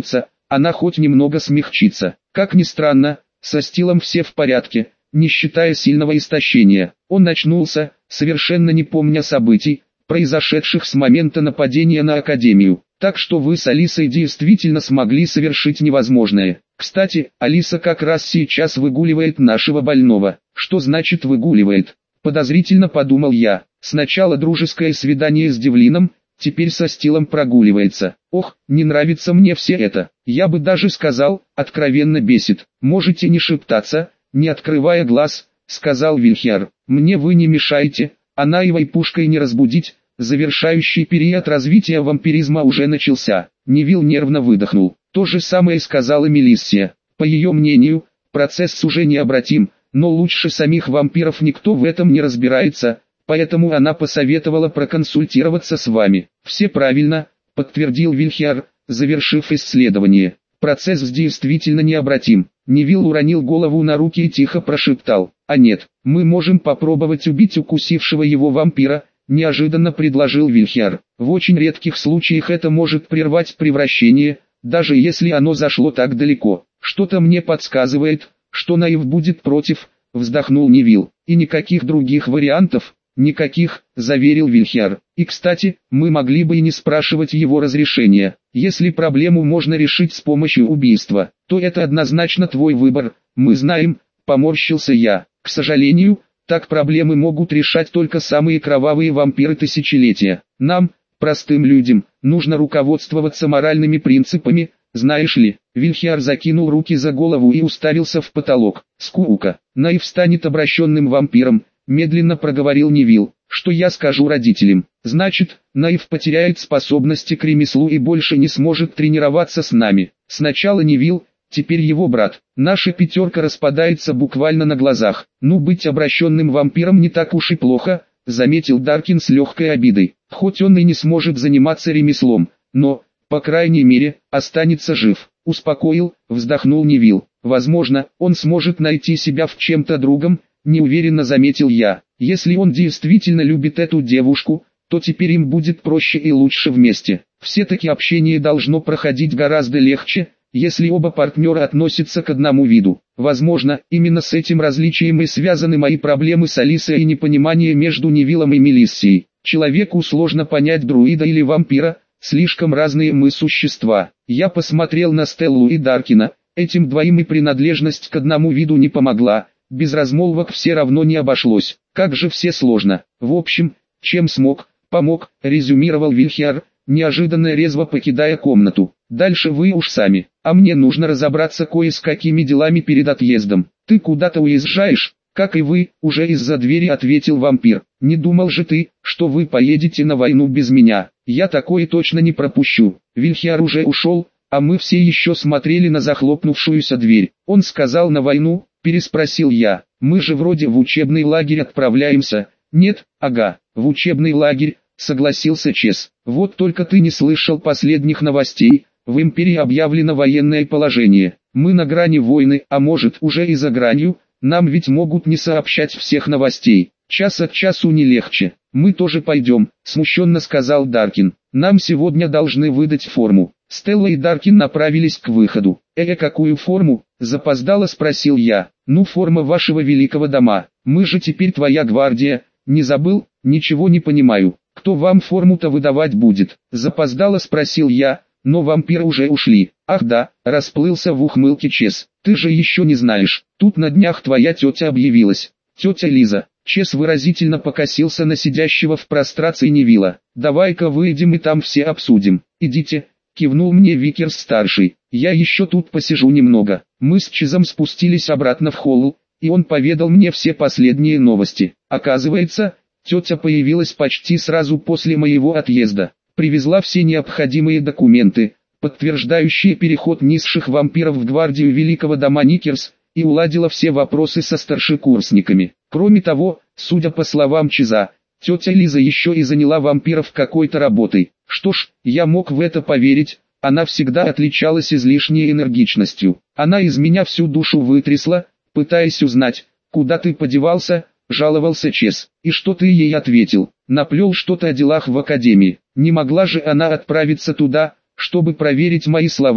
она хоть немного смягчится. Как ни странно, со Стилом все в порядке, не считая сильного истощения. Он очнулся, совершенно не помня событий, произошедших с момента нападения на Академию. Так что вы с Алисой действительно смогли совершить невозможное. Кстати, Алиса как раз сейчас выгуливает нашего больного. Что значит выгуливает? Подозрительно подумал я. Сначала дружеское свидание с Девлином, теперь со Стилом прогуливается. Ох, не нравится мне все это. Я бы даже сказал, откровенно бесит. Можете не шептаться, не открывая глаз, сказал Вильхиар. Мне вы не мешаете, а наивой пушкой не разбудить. Завершающий период развития вампиризма уже начался. Невилл нервно выдохнул. То же самое сказала Мелиссия. По ее мнению, процесс уже необратим, но лучше самих вампиров никто в этом не разбирается, поэтому она посоветовала проконсультироваться с вами. Все правильно, подтвердил Вильхиар, завершив исследование. Процесс действительно необратим. Невилл уронил голову на руки и тихо прошептал. А нет, мы можем попробовать убить укусившего его вампира, неожиданно предложил Вильхиар. В очень редких случаях это может прервать превращение, даже если оно зашло так далеко. Что-то мне подсказывает, что Наив будет против, вздохнул Невилл. И никаких других вариантов, никаких, заверил Вильхиар. И кстати, мы могли бы и не спрашивать его разрешения. Если проблему можно решить с помощью убийства, то это однозначно твой выбор, мы знаем, поморщился я. К сожалению, так проблемы могут решать только самые кровавые вампиры тысячелетия. Нам, простым людям, нужно руководствоваться моральными принципами, знаешь ли. Вильхиар закинул руки за голову и уставился в потолок. Скука. Наив станет обращенным вампиром, медленно проговорил Невилл. Что я скажу родителям? Значит, Наив потеряет способности к ремеслу и больше не сможет тренироваться с нами. Сначала Невилл, теперь его брат. Наша пятерка распадается буквально на глазах. Ну, быть обращенным вампиром не так уж и плохо, заметил Даркин с легкой обидой. Хоть он и не сможет заниматься ремеслом, но, по крайней мере, останется жив. Успокоил, вздохнул Невилл. Возможно, он сможет найти себя в чем-то другом, неуверенно заметил я. Если он действительно любит эту девушку, то теперь им будет проще и лучше вместе. Все-таки общение должно проходить гораздо легче, если оба партнера относятся к одному виду. Возможно, именно с этим различием и связаны мои проблемы с Алисой и непонимание между Невиллом и Мелиссией. Человеку сложно понять друида или вампира, слишком разные мы существа. Я посмотрел на Стеллу и Даркина, этим двоим и принадлежность к одному виду не помогла, без размолвок все равно не обошлось. Как же все сложно. В общем, чем смог, помог, резюмировал Вильхиар, неожиданно резво покидая комнату. Дальше вы уж сами, а мне нужно разобраться кое с какими делами перед отъездом. Ты куда-то уезжаешь? Как и вы, уже из-за двери ответил вампир. Не думал же ты, что вы поедете на войну без меня. Я такое точно не пропущу. Вильхиар уже ушел, а мы все еще смотрели на захлопнувшуюся дверь. Он сказал на войну, переспросил я. Мы же вроде в учебный лагерь отправляемся. Нет, ага, в учебный лагерь, согласился Чес. Вот только ты не слышал последних новостей. В Империи объявлено военное положение. Мы на грани войны, а может уже и за гранью. Нам ведь могут не сообщать всех новостей. Час от часу не легче. Мы тоже пойдем, смущенно сказал Даркин. Нам сегодня должны выдать форму. Стелла и Даркин направились к выходу. «Э, какую форму?» – запоздало спросил я. «Ну, форма вашего великого дома. Мы же теперь твоя гвардия. Не забыл? Ничего не понимаю. Кто вам форму-то выдавать будет?» – запоздало спросил я, но вампиры уже ушли. «Ах да», – расплылся в ухмылке Чес. «Ты же еще не знаешь. Тут на днях твоя тетя объявилась. Тетя Лиза». Чес выразительно покосился на сидящего в прострации Невилла. «Давай-ка выйдем и там все обсудим». «Идите», — кивнул мне Викерс-старший. «Я еще тут посижу немного». Мы с Чезом спустились обратно в холл, и он поведал мне все последние новости. Оказывается, тетя появилась почти сразу после моего отъезда. Привезла все необходимые документы, подтверждающие переход низших вампиров в гвардию великого дома Никерс, и уладила все вопросы со старшекурсниками. Кроме того, судя по словам Чеза, тетя Лиза еще и заняла вампиров какой-то работой. Что ж, я мог в это поверить, она всегда отличалась излишней энергичностью. Она из меня всю душу вытрясла, пытаясь узнать, куда ты подевался, жаловался Чез. И что ты ей ответил? Наплел что-то о делах в академии. Не могла же она отправиться туда, чтобы проверить мои слова,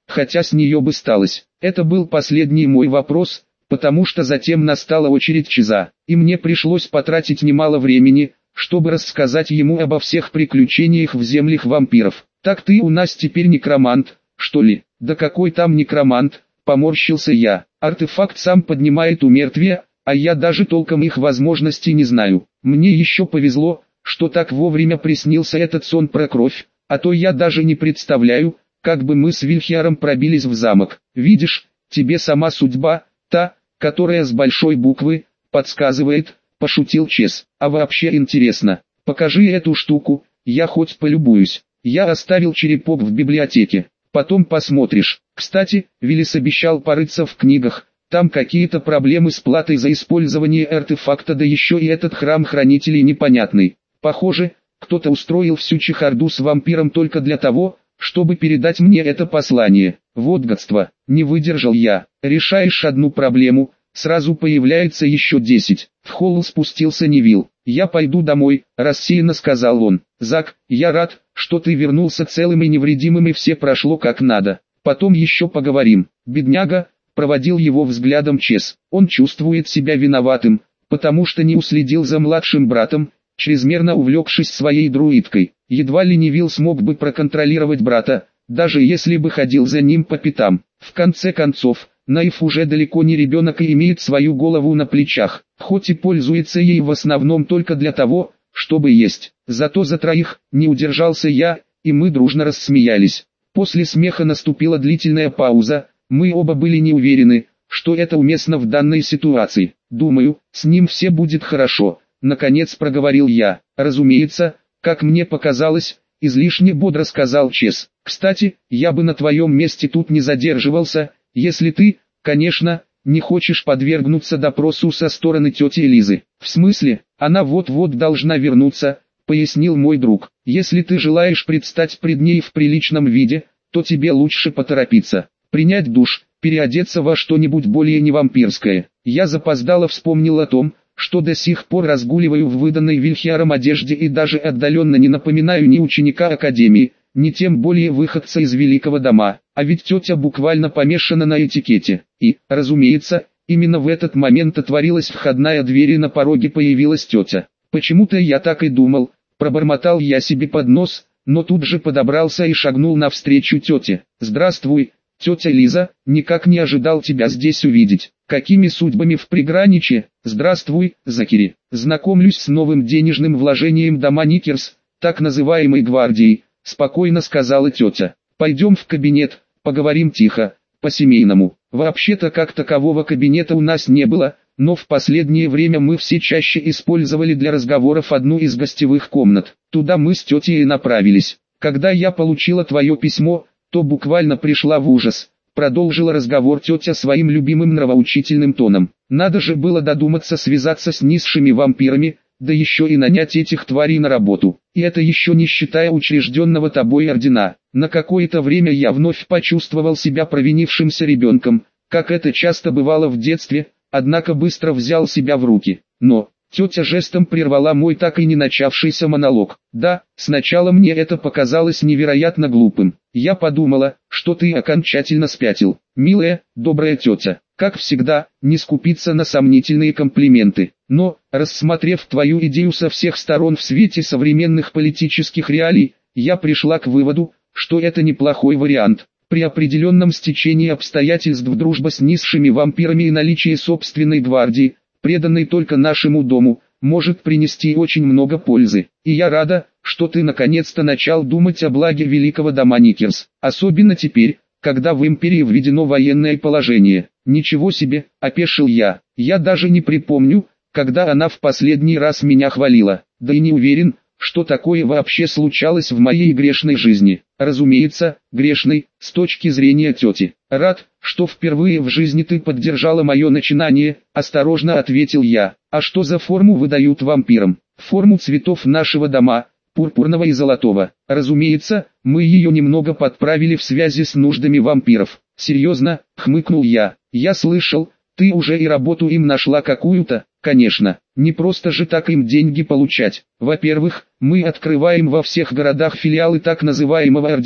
хотя с нее бы сталось. Это был последний мой вопрос, потому что затем настала очередь Чеза, и мне пришлось потратить немало времени, чтобы рассказать ему обо всех приключениях в землях вампиров. «Так ты у нас теперь некромант, что ли?» «Да какой там некромант?» – поморщился я. «Артефакт сам поднимает умертвия, а я даже толком их возможностей не знаю. Мне еще повезло, что так вовремя приснился этот сон про кровь, а то я даже не представляю, как бы мы с Вильхиаром пробились в замок. Видишь, тебе сама судьба, та, которая с большой буквы, подсказывает», – пошутил Чез. «А вообще интересно, покажи эту штуку, я хоть полюбуюсь». Я оставил черепок в библиотеке. «Потом посмотришь. Кстати, Виллис обещал порыться в книгах, там какие-то проблемы с платой за использование артефакта, да еще и этот храм хранителей непонятный. Похоже, кто-то устроил всю чехарду с вампиром только для того, чтобы передать мне это послание. Вот гадство, не выдержал я. Решаешь одну проблему, сразу появляется еще десять». В холл спустился Невилл. «Я пойду домой», – рассеянно сказал он. «Зак, я рад, что ты вернулся целым и невредимым и все прошло как надо. Потом еще поговорим». «Бедняга», – проводил его взглядом Чез. «Он чувствует себя виноватым, потому что не уследил за младшим братом, чрезмерно увлекшись своей друидкой. Едва ли Невилл смог бы проконтролировать брата, даже если бы ходил за ним по пятам. В конце концов, Наив уже далеко не ребенок и имеет свою голову на плечах, хоть и пользуется ей в основном только для того, чтобы есть. Зато за троих не удержался я, и мы дружно рассмеялись. После смеха наступила длительная пауза, мы оба были не уверены, что это уместно в данной ситуации. «Думаю, с ним все будет хорошо», — наконец проговорил я. «Разумеется, как мне показалось», — излишне бодро сказал Чез. «Кстати, я бы на твоем месте тут не задерживался, если ты, конечно, не хочешь подвергнуться допросу со стороны тети Элизы». «В смысле? Она вот-вот должна вернуться», — пояснил мой друг. «Если ты желаешь предстать пред ней в приличном виде, то тебе лучше поторопиться, принять душ, переодеться во что-нибудь более невампирское». Я запоздало вспомнил о том, что до сих пор разгуливаю в выданной Вильхиаром одежде и даже отдаленно не напоминаю ни ученика академии, ни тем более выходца из великого дома, а ведь тетя буквально помешана на этикете. И, разумеется, именно в этот момент отворилась входная дверь и на пороге появилась тетя. «Почему-то я так и думал», – пробормотал я себе под нос, но тут же подобрался и шагнул навстречу тете. «Здравствуй, тетя Лиза, никак не ожидал тебя здесь увидеть. Какими судьбами в приграничье?» «Здравствуй, Закири. Знакомлюсь с новым денежным вложением дома Никерс, так называемой гвардией», – спокойно сказала тетя. «Пойдем в кабинет, поговорим тихо, по-семейному». Вообще-то как такового кабинета у нас не было, но в последнее время мы все чаще использовали для разговоров одну из гостевых комнат. Туда мы с тетей и направились. «Когда я получила твое письмо, то буквально пришла в ужас», — продолжила разговор тетя своим любимым нравоучительным тоном. «Надо же было додуматься связаться с низшими вампирами, да еще и нанять этих тварей на работу. И это еще не считая учрежденного тобой ордена. На какое-то время я вновь почувствовал себя провинившимся ребенком, как это часто бывало в детстве, однако быстро взял себя в руки. Но...» Тетя жестом прервала мой так и не начавшийся монолог. «Да, сначала мне это показалось невероятно глупым. Я подумала, что ты окончательно спятил. Милая, добрая тетя, как всегда, не скупиться на сомнительные комплименты. Но, рассмотрев твою идею со всех сторон в свете современных политических реалий, я пришла к выводу, что это неплохой вариант. При определенном стечении обстоятельств дружба с низшими вампирами и наличие собственной гвардии, преданный только нашему дому, может принести очень много пользы. И я рада, что ты наконец-то начал думать о благе великого дома Никерс. Особенно теперь, когда в империи введено военное положение». «Ничего себе», — опешил я. «Я даже не припомню, когда она в последний раз меня хвалила. Да и не уверен, что такое вообще случалось в моей грешной жизни». «Разумеется, грешной, с точки зрения тети. Рад, что впервые в жизни ты поддержала мое начинание», — осторожно ответил я. «А что за форму выдают вампирам?» «Форму цветов нашего дома, пурпурного и золотого. Разумеется, мы ее немного подправили в связи с нуждами вампиров». «Серьезно?» — хмыкнул я. «Я слышал, ты уже и работу им нашла какую-то». «Конечно, не просто же так им деньги получать. Во-первых, мы открываем во всех городах филиалы так называемого ордена,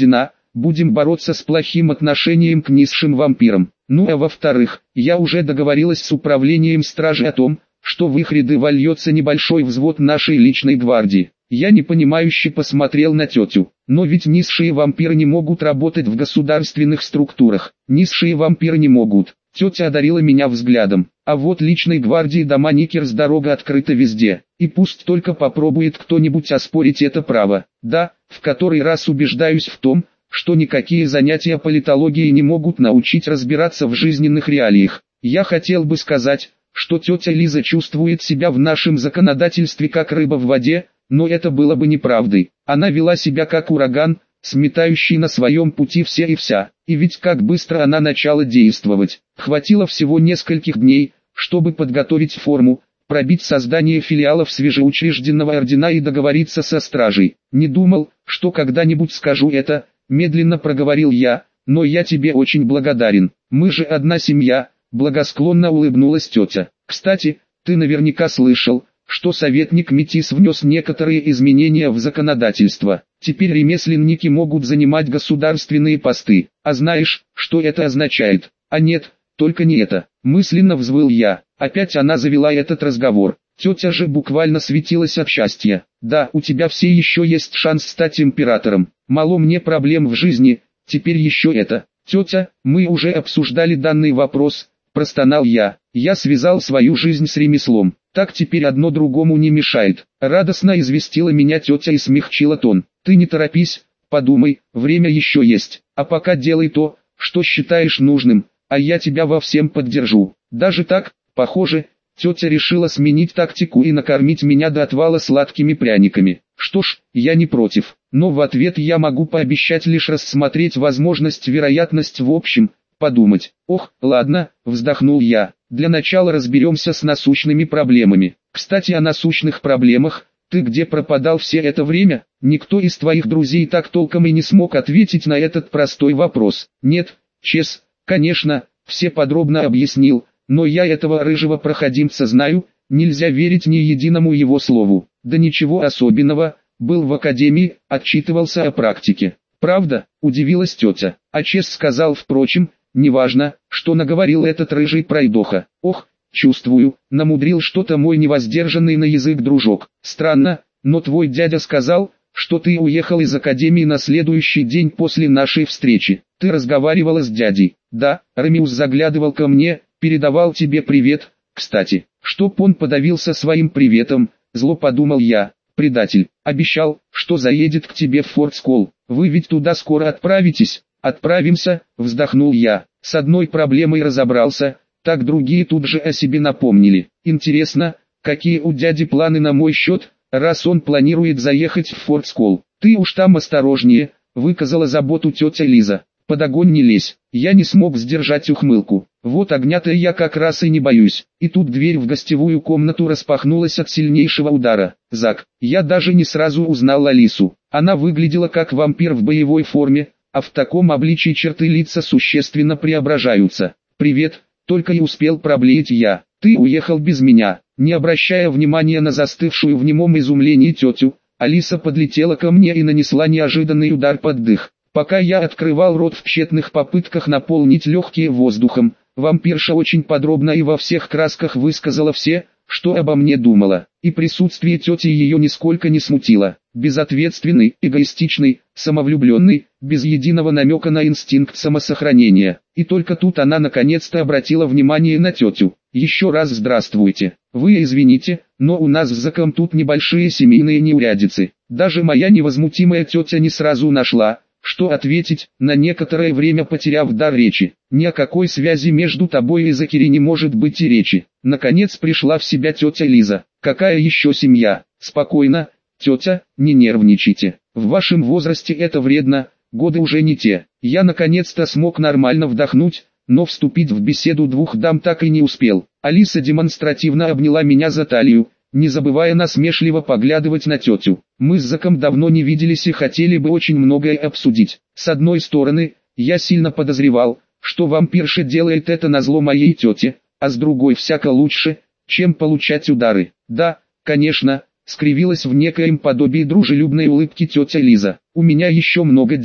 будем бороться с плохим отношением к низшим вампирам. Ну а во-вторых, я уже договорилась с управлением стражи о том, что в их ряды вольется небольшой взвод нашей личной гвардии. Я непонимающе посмотрел на тетю. Но ведь низшие вампиры не могут работать в государственных структурах. Низшие вампиры не могут. Тетя одарила меня взглядом. А вот личной гвардии дома Никерс дорога открыта везде. И пусть только попробует кто-нибудь оспорить это право. Да, в который раз убеждаюсь в том, что никакие занятия политологией не могут научить разбираться в жизненных реалиях. Я хотел бы сказать, что тетя Лиза чувствует себя в нашем законодательстве как рыба в воде, но это было бы неправдой. Она вела себя как ураган, сметающий на своем пути все и вся. И ведь как быстро она начала действовать. Хватило всего нескольких дней, чтобы подготовить форму, пробить создание филиалов свежеучрежденного ордена и договориться со стражей. Не думал, что когда-нибудь скажу это, медленно проговорил я, но я тебе очень благодарен. Мы же одна семья, благосклонно улыбнулась тетя. Кстати, ты наверняка слышал, что советник Метис внес некоторые изменения в законодательство. Теперь ремесленники могут занимать государственные посты. А знаешь, что это означает? А нет, только не это. Мысленно взвыл я. Опять она завела этот разговор. Тетя же буквально светилась от счастья. Да, у тебя все еще есть шанс стать императором. Мало мне проблем в жизни, теперь еще это. Тетя, мы уже обсуждали данный вопрос, простонал я. Я связал свою жизнь с ремеслом. Так теперь одно другому не мешает. Радостно известила меня тетя и смягчила тон. Ты не торопись, подумай, время еще есть. А пока делай то, что считаешь нужным, а я тебя во всем поддержу. Даже так, похоже, тетя решила сменить тактику и накормить меня до отвала сладкими пряниками. Что ж, я не против, но в ответ я могу пообещать лишь рассмотреть возможность, вероятность в общем, подумать. Ох, ладно, вздохнул я. Для начала разберемся с насущными проблемами. Кстати, о насущных проблемах. Ты где пропадал все это время? Никто из твоих друзей так толком и не смог ответить на этот простой вопрос. Нет, Чес, конечно, все подробно объяснил, но я этого рыжего проходимца знаю, нельзя верить ни единому его слову. Да ничего особенного, был в академии, отчитывался о практике. Правда, удивилась тетя. А Чес сказал, впрочем, неважно, что наговорил этот рыжий пройдоха. Ох, чувствую, намудрил что-то мой невоздержанный на язык дружок. Странно, но твой дядя сказал, что ты уехал из академии на следующий день после нашей встречи. Ты разговаривала с дядей. Да, Ремиус заглядывал ко мне, передавал тебе привет. Кстати, чтоб он подавился своим приветом, зло подумал я. Предатель, обещал, что заедет к тебе в Форт Скол. Вы ведь туда скоро отправитесь? Отправимся, вздохнул я. С одной проблемой разобрался, так другие тут же о себе напомнили. Интересно, какие у дяди планы на мой счет, раз он планирует заехать в Форт Скол. Ты уж там осторожнее, выказала заботу тетя Лиза. Под огонь не лезь. Я не смог сдержать ухмылку. Вот огня-то я как раз и не боюсь. И тут дверь в гостевую комнату распахнулась от сильнейшего удара. Зак, я даже не сразу узнал Алису. Она выглядела как вампир в боевой форме, а в таком обличии черты лица существенно преображаются. «Привет», только и успел проблеять я. «Ты уехал без меня». Не обращая внимания на застывшую в немом изумлении тетю, Алиса подлетела ко мне и нанесла неожиданный удар под дых. Пока я открывал рот в тщетных попытках наполнить легкие воздухом, вампирша очень подробно и во всех красках высказала все, что обо мне думала, и присутствие тети ее нисколько не смутило. Безответственный, эгоистичный, самовлюбленный, без единого намека на инстинкт самосохранения. И только тут она наконец-то обратила внимание на тетю. «Еще раз здравствуйте. Вы извините, но у нас с Заком тут небольшие семейные неурядицы». Даже моя невозмутимая тетя не сразу нашла, что ответить, на некоторое время потеряв дар речи. Ни о какой связи между тобой и Закири не может быть и речи. Наконец пришла в себя тетя Лиза. Какая еще семья? Спокойно, тетя, не нервничайте. В вашем возрасте это вредно, годы уже не те. Я наконец-то смог нормально вдохнуть, но вступить в беседу двух дам так и не успел. Алиса демонстративно обняла меня за талию, не забывая насмешливо поглядывать на тетю. Мы с Заком давно не виделись и хотели бы очень многое обсудить. С одной стороны, я сильно подозревал, что вампирша делает это назло моей тете, а с другой всяко лучше, чем получать удары. Да, конечно, скривилась в некоем подобии дружелюбной улыбки тетя Лиза. У меня еще много дел.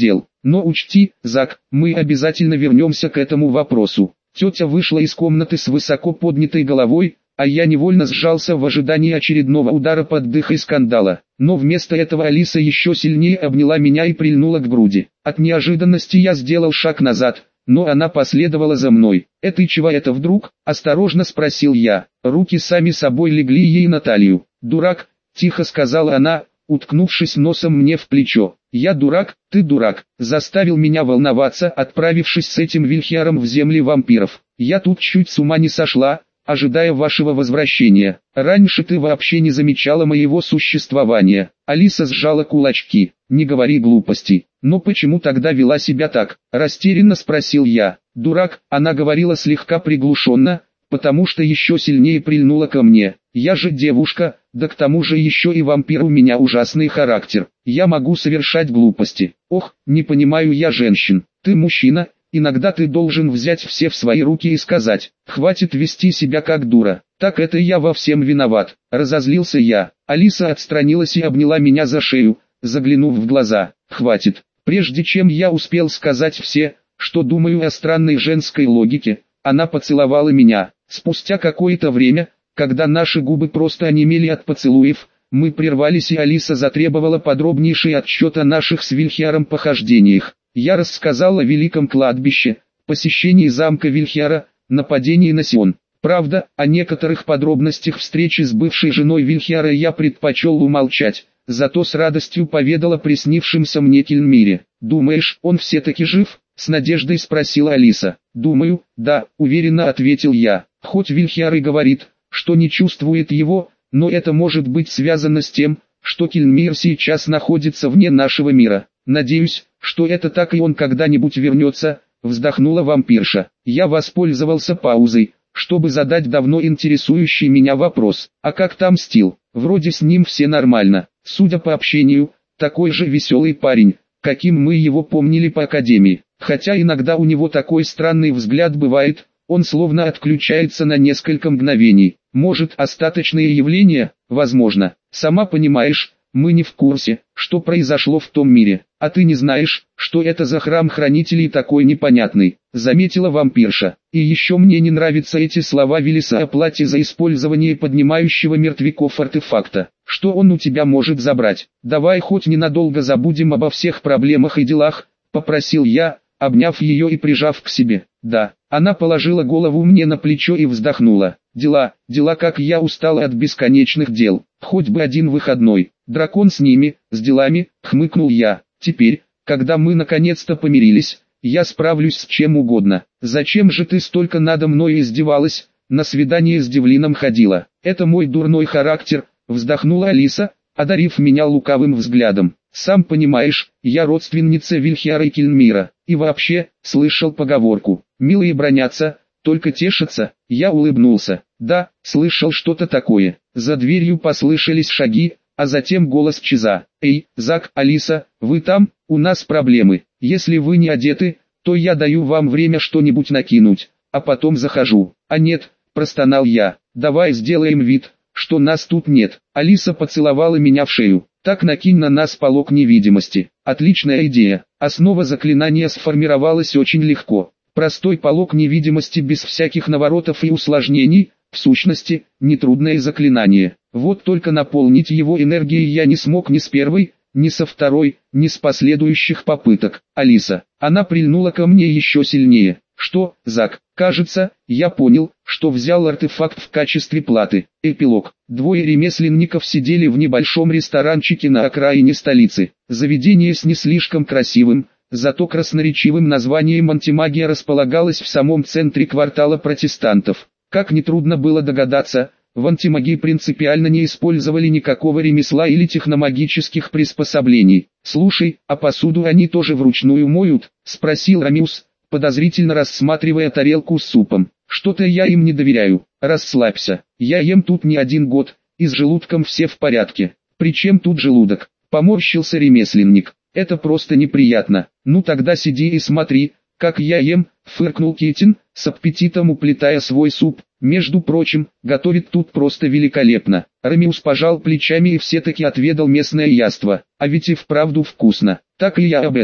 Но учти, Зак, мы обязательно вернемся к этому вопросу. Тетя вышла из комнаты с высоко поднятой головой, а я невольно сжался в ожидании очередного удара под дых и скандала. Но вместо этого Алиса еще сильнее обняла меня и прильнула к груди. От неожиданности я сделал шаг назад, но она последовала за мной. «Это и чего это вдруг?» – осторожно спросил я. Руки сами собой легли ей на талию. «Дурак», – тихо сказала она, уткнувшись носом мне в плечо. «Я дурак, ты дурак», заставил меня волноваться, отправившись с этим Вильхиаром в земли вампиров. «Я тут чуть с ума не сошла, ожидая вашего возвращения. Раньше ты вообще не замечала моего существования». Алиса сжала кулачки. «Не говори глупостей. Но почему тогда вела себя так?» Растерянно спросил я. «Дурак», она говорила слегка приглушенно, потому что еще сильнее прильнула ко мне. «Я же девушка, да к тому же еще и вампир, у меня ужасный характер. Я могу совершать глупости. Ох, не понимаю я женщин. Ты мужчина, иногда ты должен взять все в свои руки и сказать: хватит вести себя как дура. Так это я во всем виноват». Разозлился я. Алиса отстранилась и обняла меня за шею, заглянув в глаза. «Хватит». Прежде чем я успел сказать все, что думаю о странной женской логике, она поцеловала меня. Спустя какое-то время, когда наши губы просто онемели от поцелуев, мы прервались и Алиса затребовала подробнейший отчет о наших с Вильхиаром похождениях. Я рассказал о великом кладбище, посещении замка Вильхиара, нападении на Сион. Правда, о некоторых подробностях встречи с бывшей женой Вильхиара я предпочел умолчать, зато с радостью поведал о приснившемся мне Кельмире. «Думаешь, он все-таки жив?» — с надеждой спросила Алиса. «Думаю, да», — уверенно ответил я. Хоть Вильхиар и говорит, что не чувствует его, но это может быть связано с тем, что Кельмир сейчас находится вне нашего мира. «Надеюсь, что это так и он когда-нибудь вернется», — вздохнула вампирша. Я воспользовался паузой, чтобы задать давно интересующий меня вопрос. «А как там Стил?» «Вроде с ним все нормально. Судя по общению, такой же веселый парень, каким мы его помнили по академии. Хотя иногда у него такой странный взгляд бывает, он словно отключается на несколько мгновений. Может, остаточные явления? Возможно. Сама понимаешь, мы не в курсе, что произошло в том мире. А ты не знаешь, что это за храм хранителей такой непонятный», — заметила вампирша. «И еще мне не нравятся эти слова Велеса о плате за использование поднимающего мертвяков артефакта. Что он у тебя может забрать? Давай хоть ненадолго забудем обо всех проблемах и делах», — попросил я, обняв ее и прижав к себе. «Да». Она положила голову мне на плечо и вздохнула. «Дела, дела, как я устала от бесконечных дел. Хоть бы один выходной. Дракон с ними, с делами», — хмыкнул я. «Теперь, когда мы наконец-то помирились, я справлюсь с чем угодно. Зачем же ты столько надо мной издевалась, на свидание с Девлином ходила?» «Это мой дурной характер», — вздохнула Алиса, одарив меня лукавым взглядом. «Сам понимаешь, я родственница Вильхиара и Кельмира, и вообще, слышал поговорку: милые бронятся, только тешатся». Я улыбнулся. «Да, слышал что-то такое». За дверью послышались шаги, а затем голос Чиза. «Эй, Зак, Алиса, вы там? У нас проблемы. Если вы не одеты, то я даю вам время что-нибудь накинуть, а потом захожу». «А нет», — простонал я, — «давай сделаем вид, что нас тут нет». Алиса поцеловала меня в шею. «Так накинь на нас полог невидимости». Отличная идея. Основа заклинания сформировалась очень легко. Простой полог невидимости без всяких наворотов и усложнений, в сущности, нетрудное заклинание. Вот только наполнить его энергией я не смог ни с первой, ни со второй, ни с последующих попыток. «Алиса». Она прильнула ко мне еще сильнее. «Что, Зак?» «Кажется, я понял, что взял артефакт в качестве платы». Эпилог. Двое ремесленников сидели в небольшом ресторанчике на окраине столицы. Заведение с не слишком красивым, зато красноречивым названием «Антимагия» располагалось в самом центре квартала протестантов. Как нетрудно было догадаться, в антимагии принципиально не использовали никакого ремесла или техномагических приспособлений. «Слушай, а посуду они тоже вручную моют?» — спросил Рамиус, подозрительно рассматривая тарелку с супом. «Что-то я им не доверяю». «Расслабься, я ем тут не один год, и с желудком все в порядке». «Причем тут желудок?» — поморщился ремесленник. «Это просто неприятно». «Ну тогда сиди и смотри, как я ем», — фыркнул Китин, с аппетитом уплетая свой суп. «Между прочим, готовит тут просто великолепно». Рамиус пожал плечами и все-таки отведал местное яство. «А ведь и вправду вкусно». «Так и я об этом.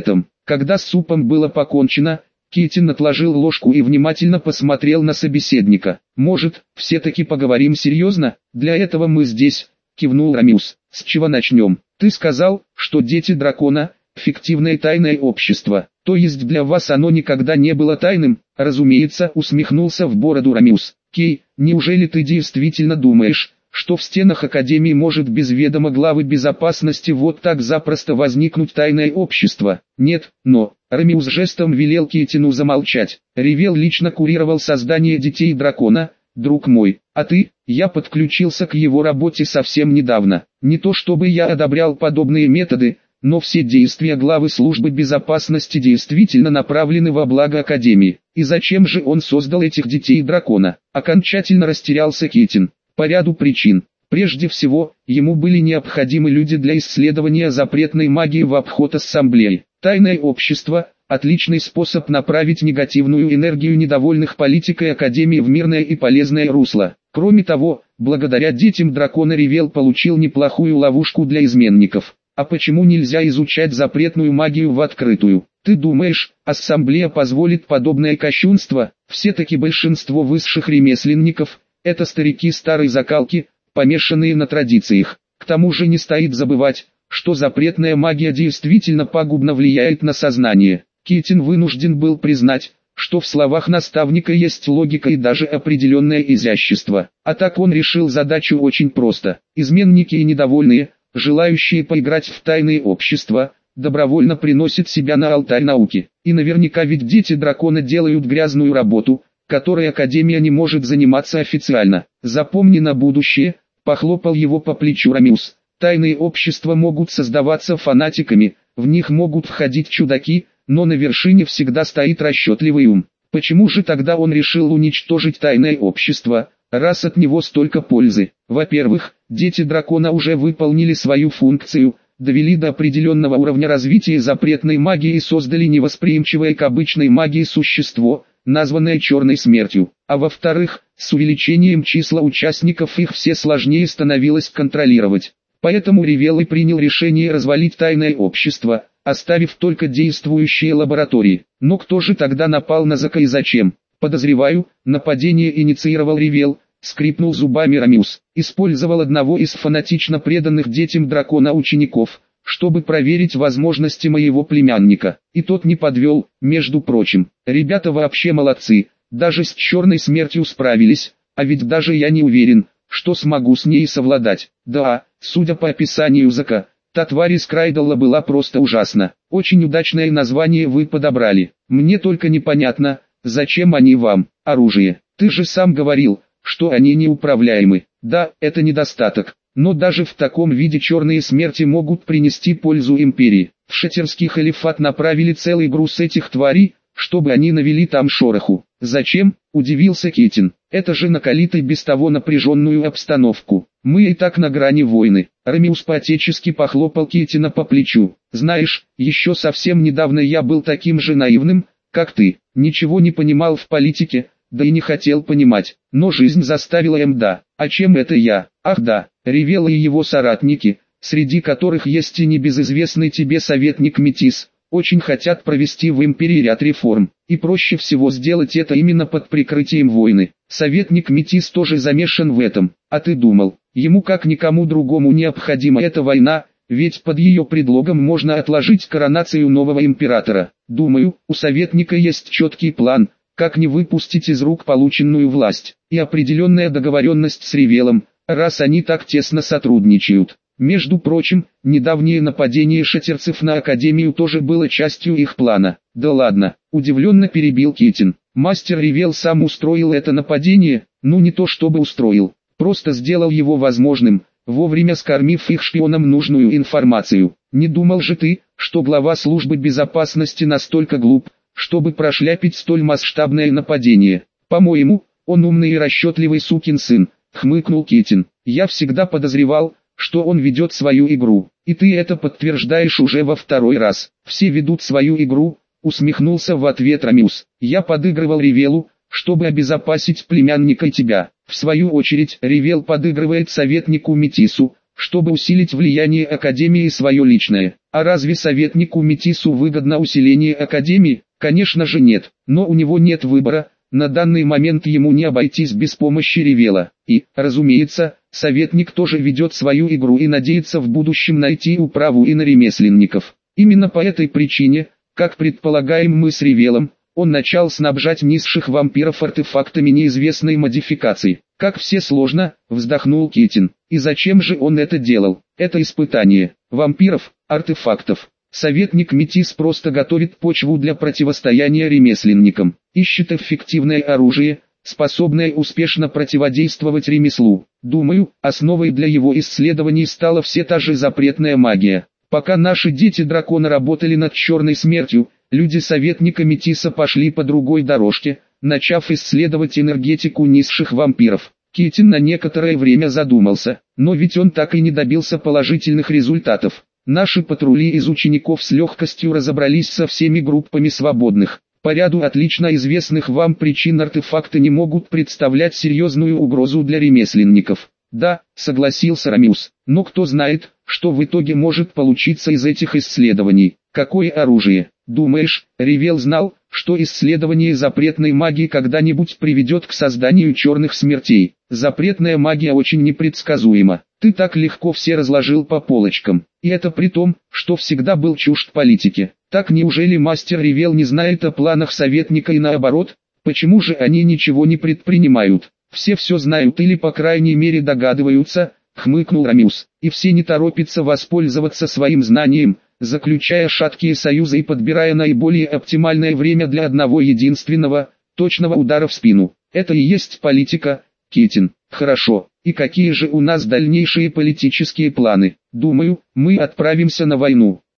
Когда с супом было покончено, Китин отложил ложку и внимательно посмотрел на собеседника. «Может, все-таки поговорим серьезно? Для этого мы здесь», — кивнул Рамиус. «С чего начнем? Ты сказал, что дети дракона — фиктивное тайное общество. То есть для вас оно никогда не было тайным?» «Разумеется», — усмехнулся в бороду Рамиус. «Кей, неужели ты действительно думаешь, что в стенах Академии может без ведома главы безопасности вот так запросто возникнуть тайное общество? Нет, но...» Рамиус жестом велел Китину замолчать. «Ревел лично курировал создание детей дракона, друг мой, а ты?» «Я подключился к его работе совсем недавно. Не то чтобы я одобрял подобные методы, но все действия главы службы безопасности действительно направлены во благо Академии. И зачем же он создал этих детей дракона?» Окончательно растерялся Китин. «По ряду причин. Прежде всего, ему были необходимы люди для исследования запретной магии в обход ассамблеи. Тайное общество – отличный способ направить негативную энергию недовольных политикой Академии в мирное и полезное русло. Кроме того, благодаря детям дракона Ревел получил неплохую ловушку для изменников. А почему нельзя изучать запретную магию в открытую? Ты думаешь, ассамблея позволит подобное кощунство? Все-таки большинство высших ремесленников – это старики старой закалки, помешанные на традициях. К тому же не стоит забывать, что запретная магия действительно пагубно влияет на сознание. Китин вынужден был признать, что в словах наставника есть логика и даже определенное изящество. А так он решил задачу очень просто. Изменники и недовольные, желающие поиграть в тайные общества, добровольно приносят себя на алтарь науки. И наверняка ведь дети дракона делают грязную работу, которой Академия не может заниматься официально. Запомни на будущее, похлопал его по плечу Рамиус. Тайные общества могут создаваться фанатиками, в них могут входить чудаки, но на вершине всегда стоит расчетливый ум. Почему же тогда он решил уничтожить тайное общество, раз от него столько пользы? Во-первых, дети дракона уже выполнили свою функцию, довели до определенного уровня развития запретной магии и создали невосприимчивое к обычной магии существо, названное черной смертью. А во-вторых, с увеличением числа участников их все сложнее становилось контролировать. Поэтому Ревел и принял решение развалить тайное общество, оставив только действующие лаборатории. Но кто же тогда напал на Зака и зачем? Подозреваю, нападение инициировал Ревел, скрипнул зубами Рамиус. Использовал одного из фанатично преданных детям дракона учеников, чтобы проверить возможности моего племянника. И тот не подвел, между прочим. Ребята вообще молодцы, даже с черной смертью справились, а ведь даже я не уверен, что смогу с ней совладать. Да, судя по описанию Зака, та тварь из Крайдалла была просто ужасна. Очень удачное название вы подобрали. Мне только непонятно, зачем они вам. Оружие. Ты же сам говорил, что они неуправляемы. Да, это недостаток. Но даже в таком виде черные смерти могут принести пользу империи. В Шатерский халифат направили целый груз этих тварей, чтобы они навели там шороху. Зачем? Удивился Китин. Это же накалит и без того напряженную обстановку. Мы и так на грани войны. Рамиус по-отечески похлопал Китина по плечу. Знаешь, еще совсем недавно я был таким же наивным, как ты. Ничего не понимал в политике, да и не хотел понимать. Но жизнь заставила МДА. А чем это я? Ах да, Ревел и его соратники, среди которых есть и небезызвестный тебе советник Метис, очень хотят провести в империи ряд реформ. И проще всего сделать это именно под прикрытием войны. Советник Метис тоже замешан в этом. А ты думал, ему как никому другому необходима эта война, ведь под ее предлогом можно отложить коронацию нового императора. Думаю, у советника есть четкий план, как не выпустить из рук полученную власть, и определенная договоренность с Ревелом, раз они так тесно сотрудничают. Между прочим, недавнее нападение шатерцев на Академию тоже было частью их плана. Да ладно, удивленно перебил Китин. Мастер Ревел сам устроил это нападение, ну не то чтобы устроил, просто сделал его возможным, вовремя скормив их шпионам нужную информацию. Не думал же ты, что глава службы безопасности настолько глуп, чтобы прошляпить столь масштабное нападение? По-моему, он умный и расчетливый сукин сын, хмыкнул Китин. Я всегда подозревал, что он ведет свою игру, и ты это подтверждаешь уже во второй раз. Все ведут свою игру, усмехнулся в ответ Рамиус. Я подыгрывал Ревелу, чтобы обезопасить племянника и тебя. В свою очередь, Ревел подыгрывает советнику Метису, чтобы усилить влияние Академии и свое личное. А разве советнику Метису выгодно усиление Академии? Конечно же нет, но у него нет выбора. На данный момент ему не обойтись без помощи Ревела. И, разумеется, советник тоже ведет свою игру и надеется в будущем найти управу и на ремесленников. Именно по этой причине, как предполагаем мы с Ревелом, он начал снабжать низших вампиров артефактами неизвестной модификации. Как все сложно, вздохнул Китин. И зачем же он это делал? Это испытание вампиров, артефактов. Советник Метис просто готовит почву для противостояния ремесленникам. Ищет эффективное оружие, способное успешно противодействовать ремеслу. Думаю, основой для его исследований стала все та же запретная магия. Пока наши дети-дракона работали над черной смертью, люди советника Метиса пошли по другой дорожке, начав исследовать энергетику низших вампиров. Китин на некоторое время задумался, но ведь он так и не добился положительных результатов. Наши патрули из учеников с легкостью разобрались со всеми группами свободных. По ряду отлично известных вам причин артефакты не могут представлять серьезную угрозу для ремесленников. Да, согласился Рамиус, но кто знает, что в итоге может получиться из этих исследований. Какое оружие? Думаешь, Ревел знал, что исследование запретной магии когда-нибудь приведет к созданию черных смертей? Запретная магия очень непредсказуема. Ты так легко все разложил по полочкам. И это при том, что всегда был чужд политики. Так неужели мастер Ревел не знает о планах советника и наоборот? Почему же они ничего не предпринимают? Все все знают или по крайней мере догадываются, хмыкнул Рамиус. И все не торопятся воспользоваться своим знанием, заключая шаткие союзы и подбирая наиболее оптимальное время для одного единственного, точного удара в спину. Это и есть политика, Китин. Хорошо, и какие же у нас дальнейшие политические планы? Думаю, мы отправимся на войну.